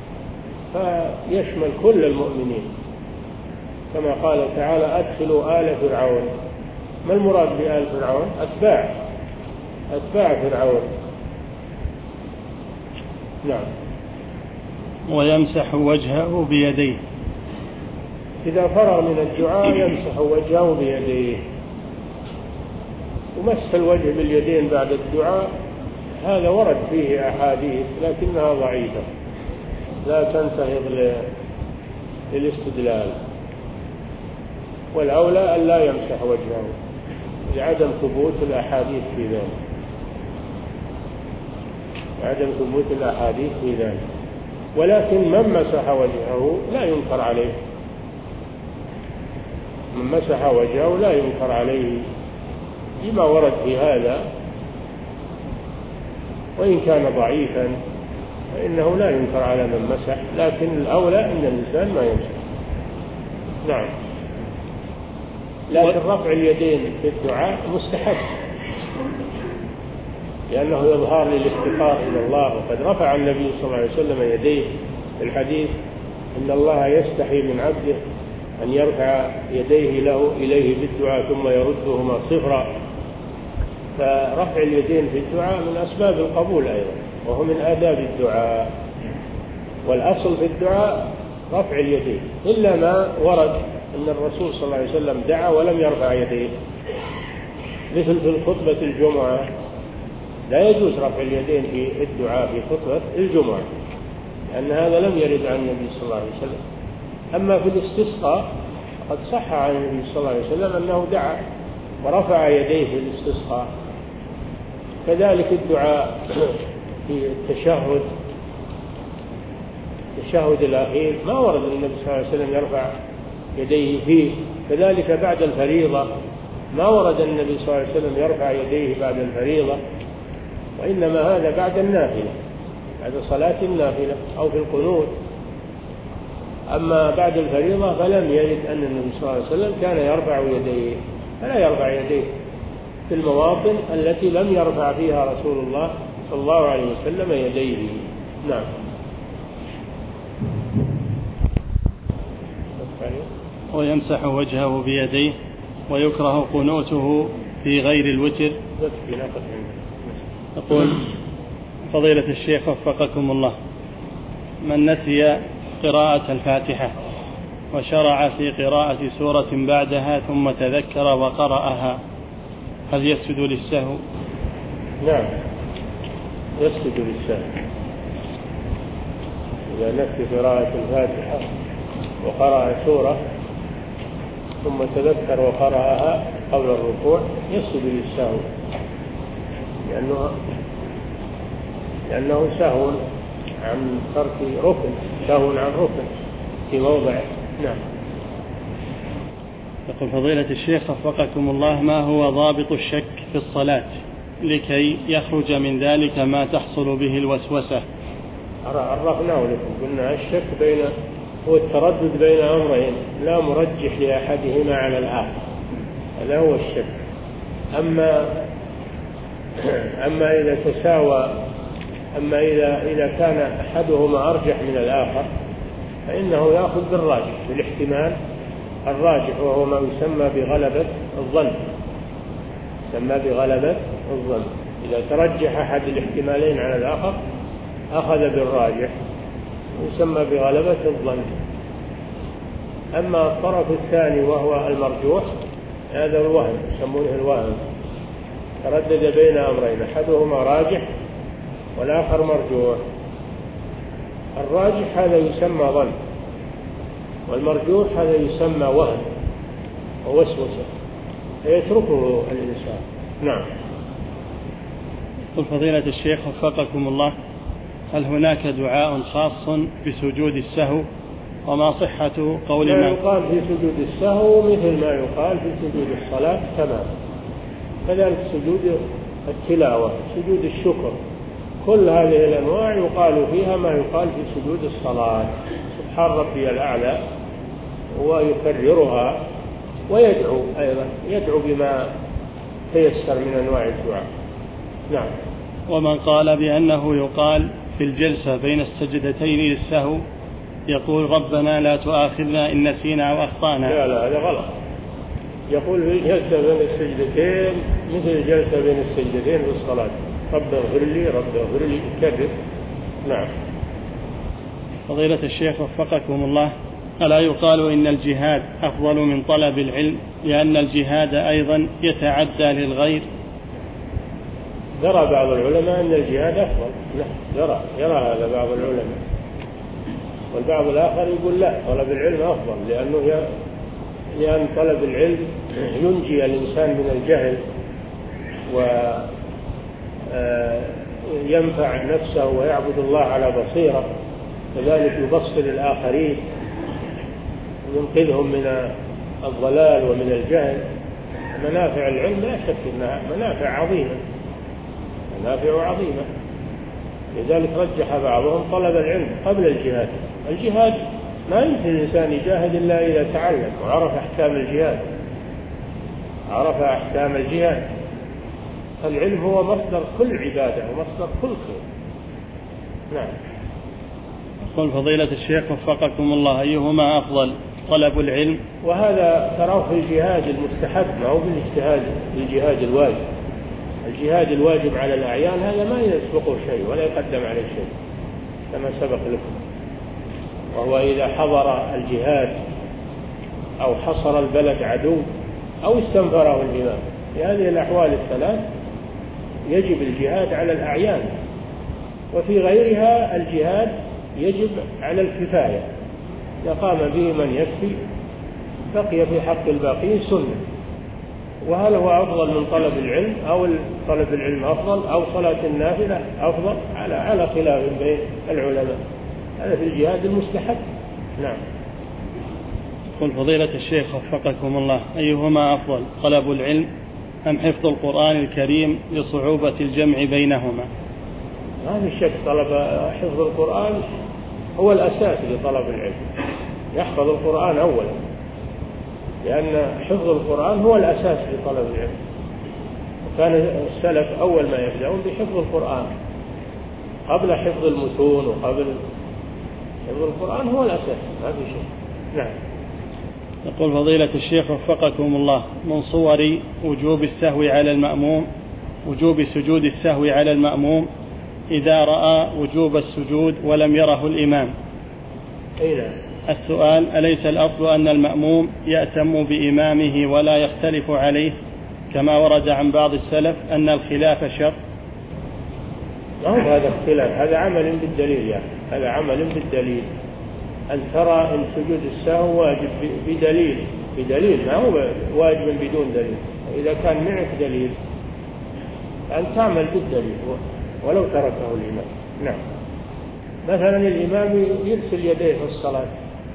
فيشمل كل المؤمنين، كما قال تعالى أدخلوا آل فرعون. ما المراد بآل فرعون؟ أتباع أتباع فرعون. نعم. ويمسح وجهه بيديه. إذا فرغ من الدعاء يمسح وجهه بيديه. ومسح الوجه باليدين بعد الدعاء هذا ورد فيه أحاديث لكنها ضعيفة لا تنتهض للاستدلال، والأولى أن لا يمسح وجهه لعدم ثبوت الأحاديث في ذلك. عدم ثبوت الأحاديث في ذلك. ولكن من مسح وجهه لا ينكر عليه، من مسح وجهه لا ينكر عليه لما ورد في هذا، وإن كان ضعيفا فإنه لا ينكر على من مسح، لكن الأولى أن الإنسان ما يمسح. نعم. لكن رفع اليدين في الدعاء مستحب، لأنه يظهر للافتقار إلى الله، وقد رفع النبي صلى الله عليه وسلم يديه في الحديث إن الله يستحي من عبده أن يرفع يديه له إليه بالدعاء ثم يردهما صفرا. فرفع اليدين في الدعاء من أسباب القبول أيضا، وهو من آداب الدعاء، والأصل في الدعاء رفع اليدين، إلا ما ورد أن الرسول صلى الله عليه وسلم دعا ولم يرفع يديه، مثل في خطبة الجمعة لا يجوز رفع اليدين في الدعاء في خطبة الجمعة، لأن هذا لم يرد عن النبي صلى الله عليه وسلم. أما في الاستسقاء قد صح عن النبي صلى الله عليه وسلم أنه دعا ورفع يديه في الاستسقاء. كذلك الدعاء في التشهد التشهد الأخير ما ورد النبي صلى الله عليه وسلم يرفع يديه فيه. كذلك بعد الفريضة ما ورد النبي صلى الله عليه وسلم يرفع يديه بعد الفريضة، وإنما هذا بعد النافلة، بعد صلاة النافلة أو في القنوت. أما بعد الفريضة فلم يرد أن النبي صلى الله عليه وسلم كان يرفع يديه، فلا يرفع يديه في المواطن التي لم يرفع فيها رسول الله صلى الله عليه وسلم يديه. نعم. ويمسح وجهه بيديه، ويكره قنوته في غير الوتر. يقول فضيلة الشيخ وفقكم الله، من نسي قراءة الفاتحة وشرع في قراءة سورة بعدها ثم تذكر وقرأها هل يسجد للسهو؟ نعم يسجد للسهو. إذا نسي قراءة الفاتحة وقرأ سورة ثم تذكر وقرأها قبل الركوع يسجد للسهو، لأنه لأنه سهو عن ترك ركن، سهو عن ركن في موضع. نعم. يقول فضيلة الشيخ وفقكم الله، ما هو ضابط الشك في الصلاة لكي يخرج من ذلك ما تحصل به الوسوسة؟ عرفناه لكم، قلنا الشك بين هو التردد بين أمرين لا مرجح لأحدهما على الآخر، هذا هو الشك. أما أما إذا تساوى أما إذا إذا كان أحدهما أرجح من الآخر فإنه يأخذ بالراجح، بالاحتمال الراجح، وهو ما يسمى بغلبة الظن، يسمى بغلبة الظن. إذا ترجح أحد الاحتمالين على الآخر أخذ بالراجح، يسمى بغلبة الظن. أما الطرف الثاني وهو المرجوح هذا الوهم، يسمونه الوهم، تردد بين أمرين أحدهما راجح والآخر مرجوح. الراجح هذا يسمى ظن، والمرجوح هذا يسمى وهم ووسوسة، فيتركه الإنسان. نعم. قل فضيلة الشيخ وفقكم الله، هل هناك دعاء خاص بسجود السهو؟ وما صحة قول ما يقال في سجود السهو مثل ما يقال في سجود الصلاة تمام، كذلك سجود التلاوة، سجود الشكر، كل هذه الأنواع يقال فيها ما يقال في سجود الصلاة، سبحان ربي الأعلى، ويكررها ويدعو أيضا، يدعو بما تيسر من أنواع الدعاء. نعم. ومن قال بأنه يقال في الجلسة بين السجدتين للسهو يقول ربنا لا تؤاخذنا إن نسينا أو أخطأنا؟ لا لا هذا غلط. يقول في الجلسة بين السجدتين مثل الجلسة بين السجدتين في الصلاة، رب اغفر لي رب اغفر لي، كرر. نعم. فضيلة الشيخ وفقكم الله، ألا يقال إن الجهاد أفضل من طلب العلم لأن الجهاد أيضا يتعدى للغير؟ يرى بعض العلماء أن الجهاد أفضل، لا يرى يرى هذا بعض العلماء، والبعض الآخر يقول لا، طلب العلم أفضل، لأنه لأن طلب العلم ينجي الإنسان من الجهل و ينفع نفسه ويعبد الله على بصيرة، كذلك يبصر الآخرين وينقذهم من الضلال ومن الجهل. منافع العلم لا شك أنها منافع عظيمة، منافع عظيمة. لذلك رجح بعضهم طلب العلم قبل الجهاد. الجهاد ما يمكن الإنسان يجاهد إلا إذا تعلم وعرف أحكام الجهاد، عرف أحكام الجهاد. العلم هو مصدر كل عبادة ومصدر كل خير. نعم. يقول فضيلة الشيخ وفقكم الله، أيهما أفضل، طلب العلم؟ وهذا تراه في الجهاد المستحب، ما هو بالاجتهاد الجهاد الواجب. الجهاد الواجب على الأعيان هذا ما يسبقه شيء ولا يقدم عليه شيء كما سبق لكم، وهو إذا حضر الجهاد أو حصر البلد عدو أو استنفره الإمام. في هذه الأحوال الثلاث يجب الجهاد على الأعيان، وفي غيرها الجهاد يجب على الكفاية، إذا قام به من يكفي بقي في حق الباقين سنة. وهل هو أفضل من طلب العلم أو طلب العلم أفضل أو صلاة النافلة أفضل؟ على على خلاف بين العلماء، هذا في الجهاد المستحب. نعم. قل فضيلة الشيخ وفقكم الله، أيهما أفضل، طلب العلم أم حفظ القرآن الكريم لصعوبة الجمع بينهما؟ ما في شك طلب حفظ القرآن هو الأساس لطلب العلم، يحفظ القرآن أولا، لأن حفظ القرآن هو الأساس لطلب العلم. وكان السلف أول ما يبدأون بحفظ القرآن قبل حفظ المتون، وقبل حفظ القرآن هو الأساس، ما في شيء. نعم. يقول فضيلة الشيخ وفقكم الله، من صور وجوب السهو على المأموم وجوب سجود السهو على المأموم إذا رأى وجوب السجود ولم يره الإمام. أين؟ السؤال: أليس الأصل أن المأموم يأتم بإمامه ولا يختلف عليه، كما ورد عن بعض السلف أن الخلاف شر؟ ما هو هذا اختلاف، هذا عمل بالدليل، يعني هذا عمل بالدليل. أن ترى أن سجود السهو واجب بدليل، بدليل ما هو واجب بدون دليل. إذا كان معك دليل أن تعمل بالدليل ولو تركه الإمام. نعم. مثلا الإمام يرسل يديه في الصلاة،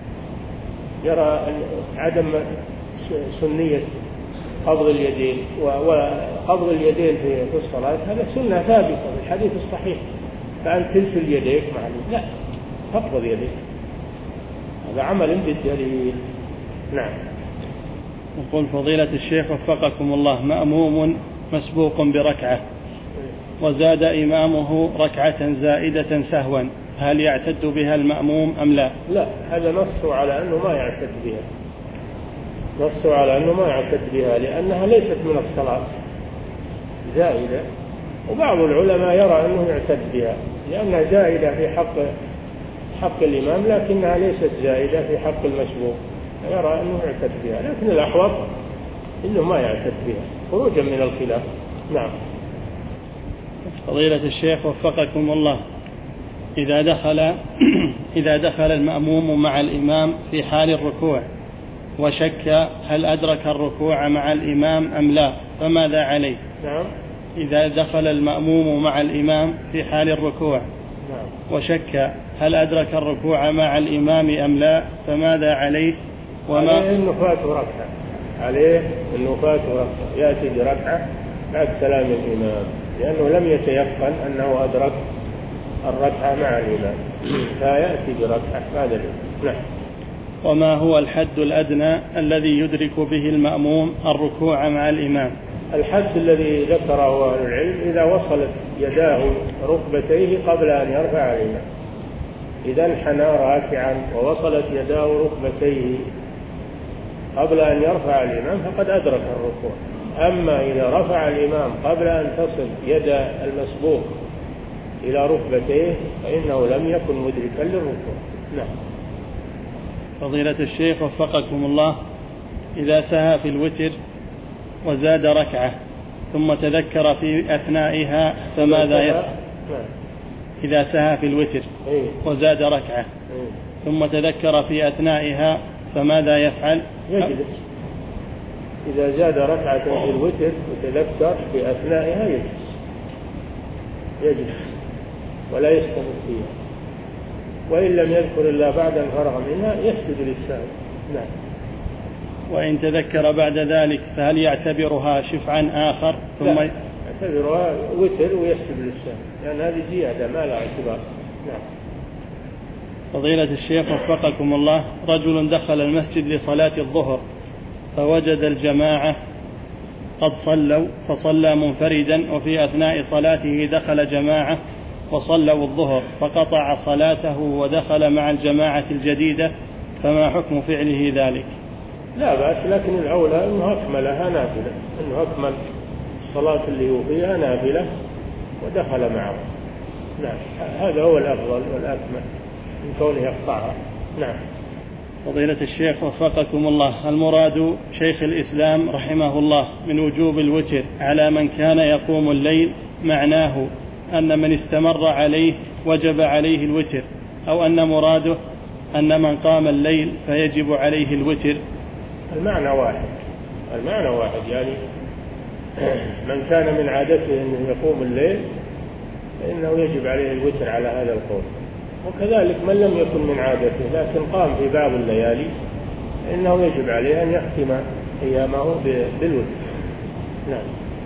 يرى عدم سنية قبض اليدين، وقبض اليدين في الصلاة هذا سنة ثابتة في الحديث الصحيح، فأن ترسل يديك معلوم، لا، تقبض يديك، هذا عمل بالدليل. نعم. يقول فضيلة الشيخ وفقكم الله، مأموم مسبوق بركعة وزاد إمامه ركعة زائدة سهوا، هل يعتد بها المأموم أم لا؟ لا، هذا نص على أنه ما يعتد بها، نص على أنه ما يعتد بها، لأنها ليست من الصلاة زائدة. وبعض العلماء يرى أنه يعتد بها لأنها زائدة في حق حق الإمام، لكنها ليست زائدة في حق المسبوق، يرى أنه يعتد بها، لكن الأحوط إنه ما يعتد بها خروجا من الخلاف. نعم. فضيلة الشيخ وفقكم الله، إذا دخل إذا دخل المأموم مع الإمام في حال الركوع وشك هل أدرك الركوع مع الإمام أم لا، فماذا عليه؟ نعم. إذا دخل المأموم مع الإمام في حال الركوع نعم. وشك هل أدرك الركوع مع الإمام أم لا، فماذا عليه؟ وما عليه إنه فاته ركعة، عليه إنه فاته ركعة، يأتي بركعة بعد سلام الإمام، لأنه لم يتيقن أنه أدرك الركعة مع الإمام، فيأتي بركعة هذا. نعم. وما هو الحد الأدنى الذي يدرك به المأموم الركوع مع الإمام؟ الحد الذي ذكره أهل العلم إذا وصلت يداه ركبتيه قبل أن يرفع الإمام، إذا انحنى راكعا ووصلت يداه ركبتيه قبل أن يرفع الإمام فقد أدرك الركوع. أما إذا رفع الإمام قبل أن تصل يد المسبوق إلى ركبتيه فإنه لم يكن مدركا للركوع. نعم. فضيلة الشيخ وفقكم الله، إذا سهى في الوتر وزاد ركعة ثم تذكر في أثنائها فماذا يفعل؟ إذا سهى في الوتر وزاد ركعة ثم تذكر في أثنائها فماذا يفعل؟ يجلس. إذا زاد ركعة في الوتر وتذكر في أثنائها يجلس، يجلس ولا يستمر فيها، وإن لم يذكر إلا بعد أن فرغ منها يسجد للسهو. نعم. وإن تذكر بعد ذلك فهل يعتبرها شفعا آخر ثم لا، يعتبرها وتر ويسجد للسهو، لأن هذه زيادة ما لها اعتبار. نعم. فضيلة الشيخ وفقكم الله، رجل دخل المسجد لصلاة الظهر فوجد الجماعة قد صلوا فصلى منفردا، وفي أثناء صلاته دخل جماعة وصلوا الظهر فقطع صلاته ودخل مع الجماعة الجديدة، فما حكم فعله ذلك؟ لا بأس، لكن الأولى أنه أكملها نافلة، أنه أكمل الصلاة اللي هو فيها نافلة ودخل معه. نعم، هذا هو الأفضل والأكمل من كونه يقطعها. نعم. فضيلة الشيخ وفقكم الله، المراد شيخ الإسلام رحمه الله من وجوب الوتر على من كان يقوم الليل معناه أن من استمر عليه وجب عليه الوتر، أو أن مراده أن من قام الليل فيجب عليه الوتر؟ المعنى واحد، المعنى واحد، يعني من كان من عادته أنه يقوم الليل فإنه يجب عليه الوتر على هذا القول، وكذلك من لم يكن من عادته لكن قام في بعض الليالي فإنه يجب عليه أن يختم أيامه بالوتر. نعم.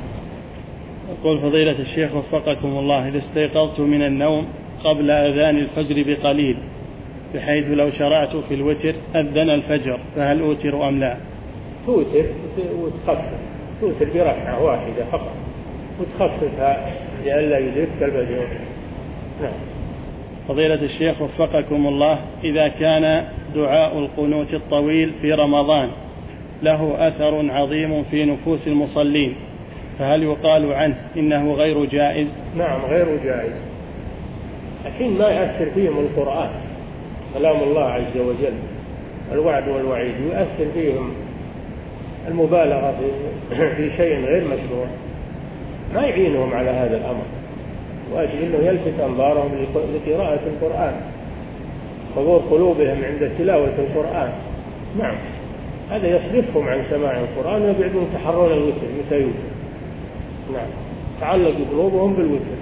يقول فضيلة الشيخ وفقكم الله، إذا استيقظت من النوم قبل أذان الفجر بقليل بحيث لو شرعت في الوتر أذن الفجر فهل أوتر أم لا؟ توتر وتخفف، توتر بركعة واحدة فقط وتخففها لئلا يدرك الفجر. نعم. فضيلة الشيخ وفقكم الله، إذا كان دعاء القنوت الطويل في رمضان له أثر عظيم في نفوس المصلين فهل يقال عنه إنه غير جائز؟ نعم غير جائز، لكن ما يأثر فيهم القرآن كلام الله عز وجل، الوعد والوعيد، يؤثر فيهم المبالغة في شيء غير مشروع، ما يعينهم على هذا الأمر، واجب أنه يلفت أنظارهم لقراءة القرآن، حضور قلوبهم عند تلاوة القرآن. نعم، هذا يصرفهم عن سماع القرآن ويبعدون يتحرون الوتر متى يوتر. نعم، تعلق قلوبهم بالوتر.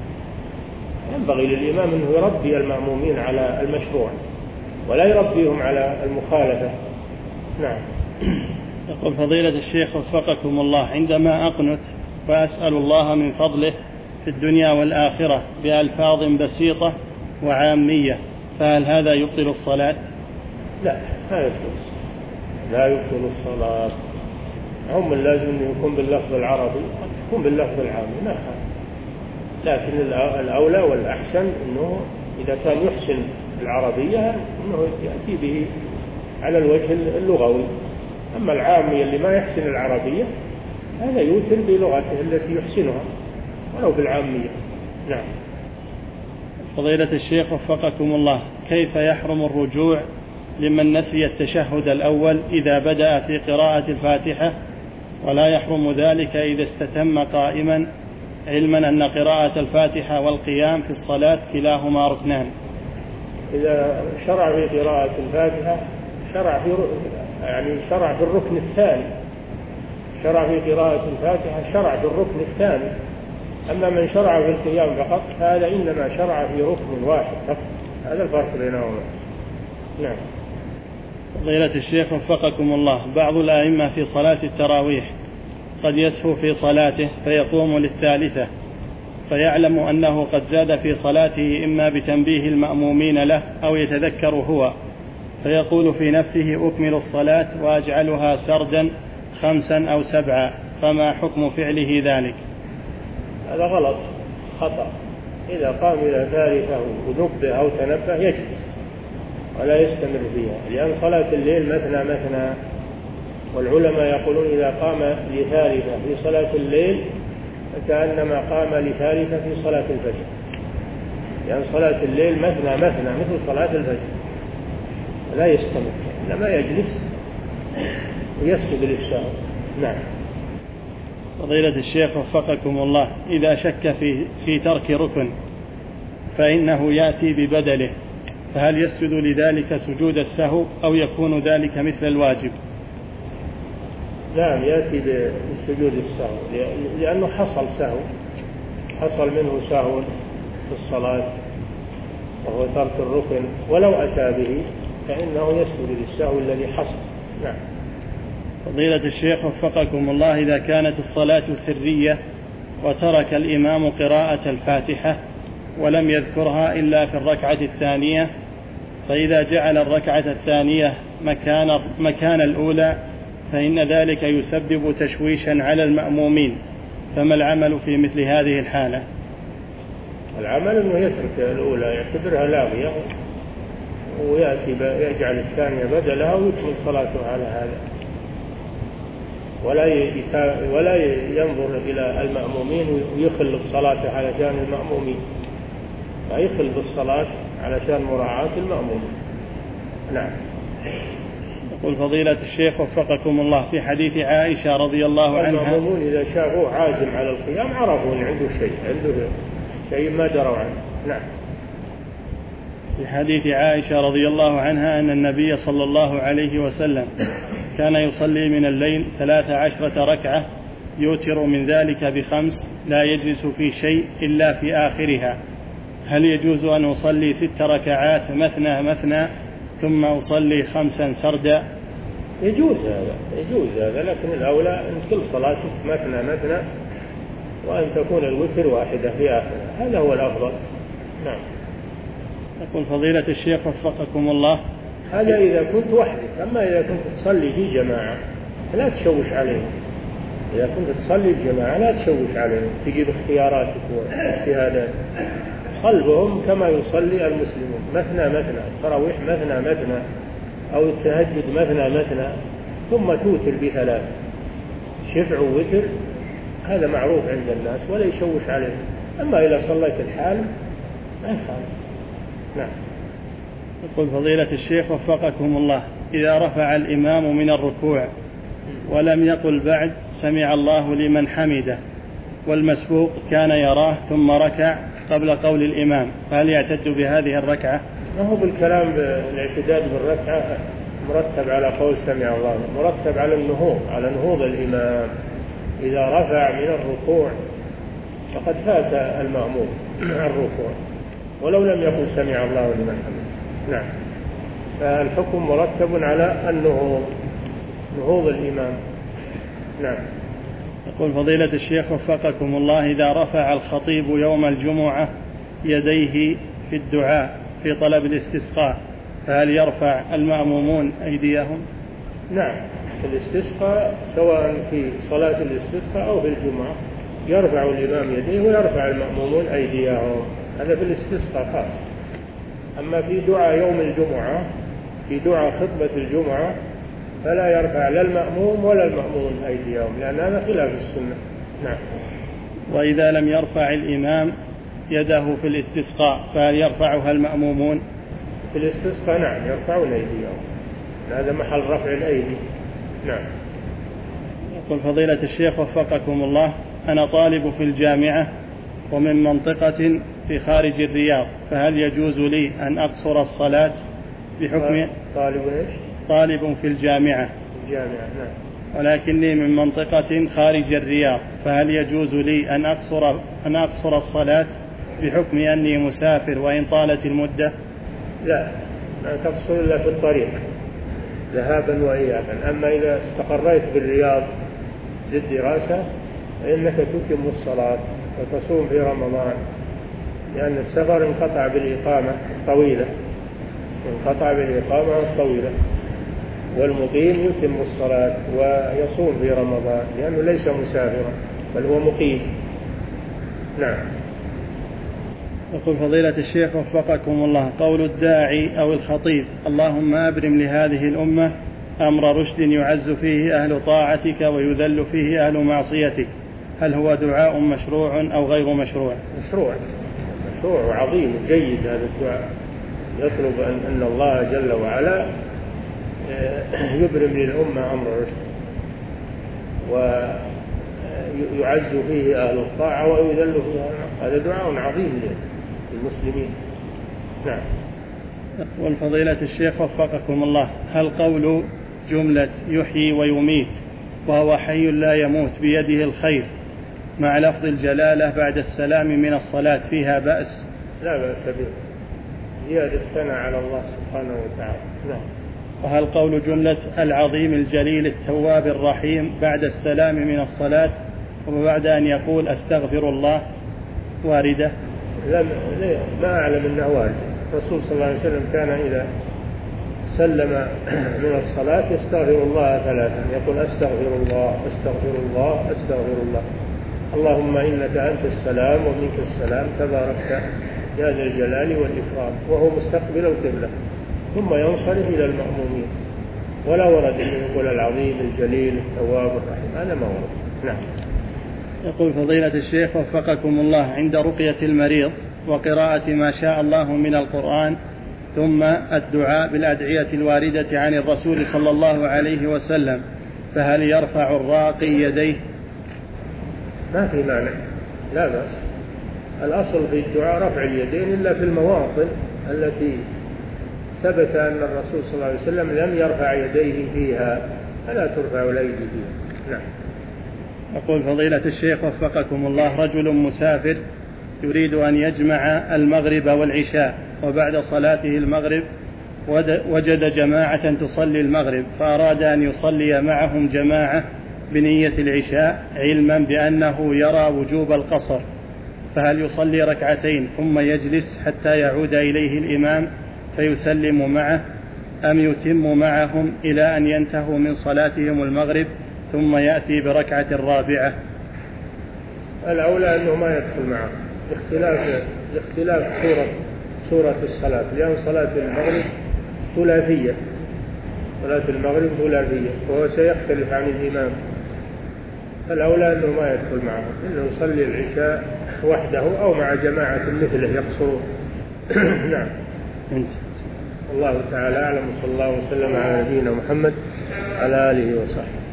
ينبغي للإمام أنه يربي المأمومين على المشروع ولا يربيهم على المخالفة. نعم. يقول فضيلة الشيخ وفقكم الله، عندما أقنت وأسأل الله من فضله في الدنيا والآخرة بألفاظ بسيطة وعامية فهل هذا يبطل الصلاة؟ لا، لا يبطل الصلاة، لا يبطل الصلاة. هم اللازم أن يكون باللفظ العربي، يكون باللفظ العامي ما خالف، لكن الأولى والأحسن أنه إذا كان يحسن العربية أنه يأتي به على الوجه اللغوي، أما العامي اللي ما يحسن العربية هذا يوتر بلغته التي يحسنها ولو بالعامية. نعم. فضيلة الشيخ وفقكم الله، كيف يحرم الرجوع لمن نسي التشهد الأول إذا بدأ في قراءة الفاتحة، ولا يحرم ذلك إذا استتم قائما، علما أن قراءة الفاتحة والقيام في الصلاة كلاهما ركنان؟ إذا شرع في قراءة الفاتحة شرع في يعني شرع في الركن الثاني، شرع في قراءة الفاتحة شرع في الركن الثاني، أما من شرع في القيام فقط هذا إنما شرع في ركن واحد فقط، هذا الفرق بينهما. نعم. فضيلة الشيخ وفقكم الله، بعض الأئمة في صلاة التراويح قد يسهو في صلاته فيقوم للثالثة فيعلم أنه قد زاد في صلاته إما بتنبيه المأمومين له أو يتذكر هو فيقول في نفسه أكمل الصلاة وأجعلها سردا خمسا أو سبعا، فما حكم فعله ذلك؟ هذا غلط خطأ. إذا قام إلى ثالثة ونبه أو تنبه يجلس ولا يستمر فيها، لأن صلاة الليل مثنى مثنى، والعلماء يقولون إذا قام لثالثة في صلاة الليل فكأنما قام لثالثة في صلاة الفجر، لأن صلاة الليل مثنى مثنى مثل صلاة الفجر، لا يستمر إنما يجلس ويسجد للسهو. نعم. فضيلة الشيخ وفقكم الله، إذا شك في, في ترك ركن فإنه يأتي ببدله، فهل يسجد لذلك سجود السهو أو يكون ذلك مثل الواجب؟ نعم، يأتي بسجود السهو لأنه حصل سهو، حصل منه سهو في الصلاة وهو ترك الركن ولو أتى به فإنه يسجد للسهو الذي حصل. نعم. فضيلة الشيخ وفقكم الله، إذا كانت الصلاة سرية وترك الإمام قراءة الفاتحة ولم يذكرها إلا في الركعة الثانية، فإذا جعل الركعة الثانية مكان, مكان الأولى فإن ذلك يسبب تشويشا على المأمومين، فما العمل في مثل هذه الحالة؟ العمل أنه يترك الأولى يعتبرها لاغية ويأتي يجعل الثانية بدلها ويكمل صلاته على هذا، ولا ولا ينظر إلى المأمومين ويخل بصلاته على شان المأمومين، فيخل بالصلاة على شان مراعاة المأمومين. نعم. يقول فضيلة الشيخ وفقكم الله، في حديث عائشة رضي الله عنها المأمومون إذا شافوه عازم على القيام عرفوا أن عنده شيء عنده شيء ما دروا عنه. نعم. في حديث عائشة رضي الله عنها أن النبي صلى الله عليه وسلم كان يصلي من الليل ثلاث عشرة ركعة يوتر من ذلك بخمس لا يجلس في شيء إلا في آخرها، هل يجوز أن أصلي ست ركعات مثنى مثنى ثم أصلي خمسا سردا؟ يجوز هذا يجوز هذا لكن الأولى أن كل صلاتك مثنى مثنى وأن تكون الوتر واحدة في آخرها، هذا هو الأفضل. نعم. يقول فضيلة الشيخ وفقكم الله، هذا إذا كنت وحدك، أما إذا كنت تصلي في جماعة لا تشوش عليهم، إذا كنت تصلي في جماعة لا تشوش عليهم تجيب اختياراتك واجتهاداتك، صلبهم كما يصلي المسلمون مثنى مثنى، التراويح مثنى مثنى أو التهجد مثنى مثنى ثم توتر بثلاث، شفع ووتر، هذا معروف عند الناس ولا يشوش عليهم. أما إذا صليت الحال ما يخالف. نعم. يقول فضيلة الشيخ وفقكم الله، إذا رفع الإمام من الركوع ولم يقل بعد سمع الله لمن حمده والمسبوق كان يراه ثم ركع قبل قول الإمام، فهل يعتد بهذه الركعة؟ ما هو بالكلام بالاعتداد بالركعة مرتب على قول سمع الله، مرتب على النهوض على نهوض الإمام. إذا رفع من الركوع فقد فات المأموم الركوع ولو لم يقل سمع الله لمن حمده. نعم. فالحكم مرتب على النهوض نهوض الإمام. نعم. يقول فضيلة الشيخ وفقكم الله، إذا رفع الخطيب يوم الجمعة يديه في الدعاء في طلب الاستسقاء فهل يرفع المأمومون أيديهم؟ نعم. في الاستسقاء سواء في صلاة الاستسقاء أو في الجمعة يرفع الإمام يديه ويرفع المأمومون أيديهم، هذا في الاستسقاء خاص. أما في دعاء يوم الجمعة في دعاء خطبة الجمعة فلا يرفع لا المأموم ولا المأمون أيديهم لأن هذا خلاف السنة. نعم. وإذا لم يرفع الإمام يده في الاستسقاء فهل يرفعها المأمومون؟ في الاستسقاء نعم يرفعون أيديهم، هذا محل رفع الأيدي. نعم. يقول فضيلة الشيخ وفقكم الله، أنا طالب في الجامعة ومن منطقة في خارج الرياض، فهل يجوز لي أن أقصر الصلاة بحكم طالب إيش؟ طالب في الجامعة الجامعة نعم، ولكني من منطقة خارج الرياض، فهل يجوز لي أن أقصر أن أقصر الصلاة بحكم أني مسافر وإن طالت المدة؟ لا، لا تقصر إلا في الطريق ذهابا وإيابا. أما إذا استقريت بالرياض للدراسة فإنك تتم الصلاة وتصوم في رمضان، لأن السفر انقطع بالإقامة الطويلة انقطع بالإقامة الطويلة، والمقيم يتم الصلاة ويصوم في رمضان لأنه ليس مسافرا بل هو مقيم. نعم. يقول فضيلة الشيخ وفقكم الله، قول الداعي أو الخطيب اللهم أبرم لهذه الأمة أمر رشد يعز فيه أهل طاعتك ويذل فيه أهل معصيتك، هل هو دعاء مشروع أو غير مشروع؟ مشروع مشروع وعظيم جيد هذا الدعاء، يطلب أن, أن الله جل وعلا يبرم للأمة أمر رشد ويعز فيه أهل الطاعة ويذل فيه أهل، هذا دعاء عظيم للمسلمين. نعم. والفضيلة الشيخ وفقكم الله، هل قول جملة يحيي ويميت وهو حي لا يموت بيده الخير مع لفظ الجلالة بعد السلام من الصلاة فيها بأس؟ لا بأس به، زيادة ثناء على الله سبحانه وتعالى. نعم. وهل قول جملة العظيم الجليل التواب الرحيم بعد السلام من الصلاة وبعد أن يقول أستغفر الله واردة؟ لا ما أعلم أنه وارد. الرسول صلى الله عليه وسلم كان إذا سلم من الصلاة يستغفر الله ثلاثا، يقول أستغفر الله أستغفر الله أستغفر الله، اللهم إنك أنت السلام ومنك السلام تباركت يا ذا الجلال والإكرام، وهو مستقبل القبلة، ثم ينصرف إلى المأمومين. ولا ورد أن يقول العظيم الجليل التواب الرحيم، هذا ما ورد. نعم. يقول فضيلة الشيخ وفقكم الله، عند رقية المريض وقراءة ما شاء الله من القرآن ثم الدعاء بالأدعية الواردة عن الرسول صلى الله عليه وسلم، فهل يرفع الراقي يديه؟ ما في مانع، لا بأس. الأصل في الدعاء رفع اليدين إلا في المواطن التي ثبت أن الرسول صلى الله عليه وسلم لم يرفع يديه فيها فلا ترفع الأيدي فيها. نعم. يقول فضيلة الشيخ وفقكم الله، رجل مسافر يريد أن يجمع المغرب والعشاء، وبعد صلاته المغرب وجد جماعة تصلي المغرب فأراد أن يصلي معهم جماعة بنية العشاء علما بأنه يرى وجوب القصر، فهل يصلي ركعتين ثم يجلس حتى يعود إليه الإمام فيسلم معه، أم يتم معهم إلى أن ينتهوا من صلاتهم المغرب ثم يأتي بركعة رابعة؟ الأولى أنه ما يدخل معه لاختلاف لاختلاف سورة سورة الصلاة، لأن صلاة المغرب ثلاثية، صلاة المغرب ثلاثية وهو سيختلف عن الإمام. الأولى أنه ما يدخل معه، إنه يصلي العشاء وحده أو مع جماعة مثله يقصرون. نعم. أنت. الله تعالى أعلم، صلى الله وسلم على نبينا محمد على آله وصحبه.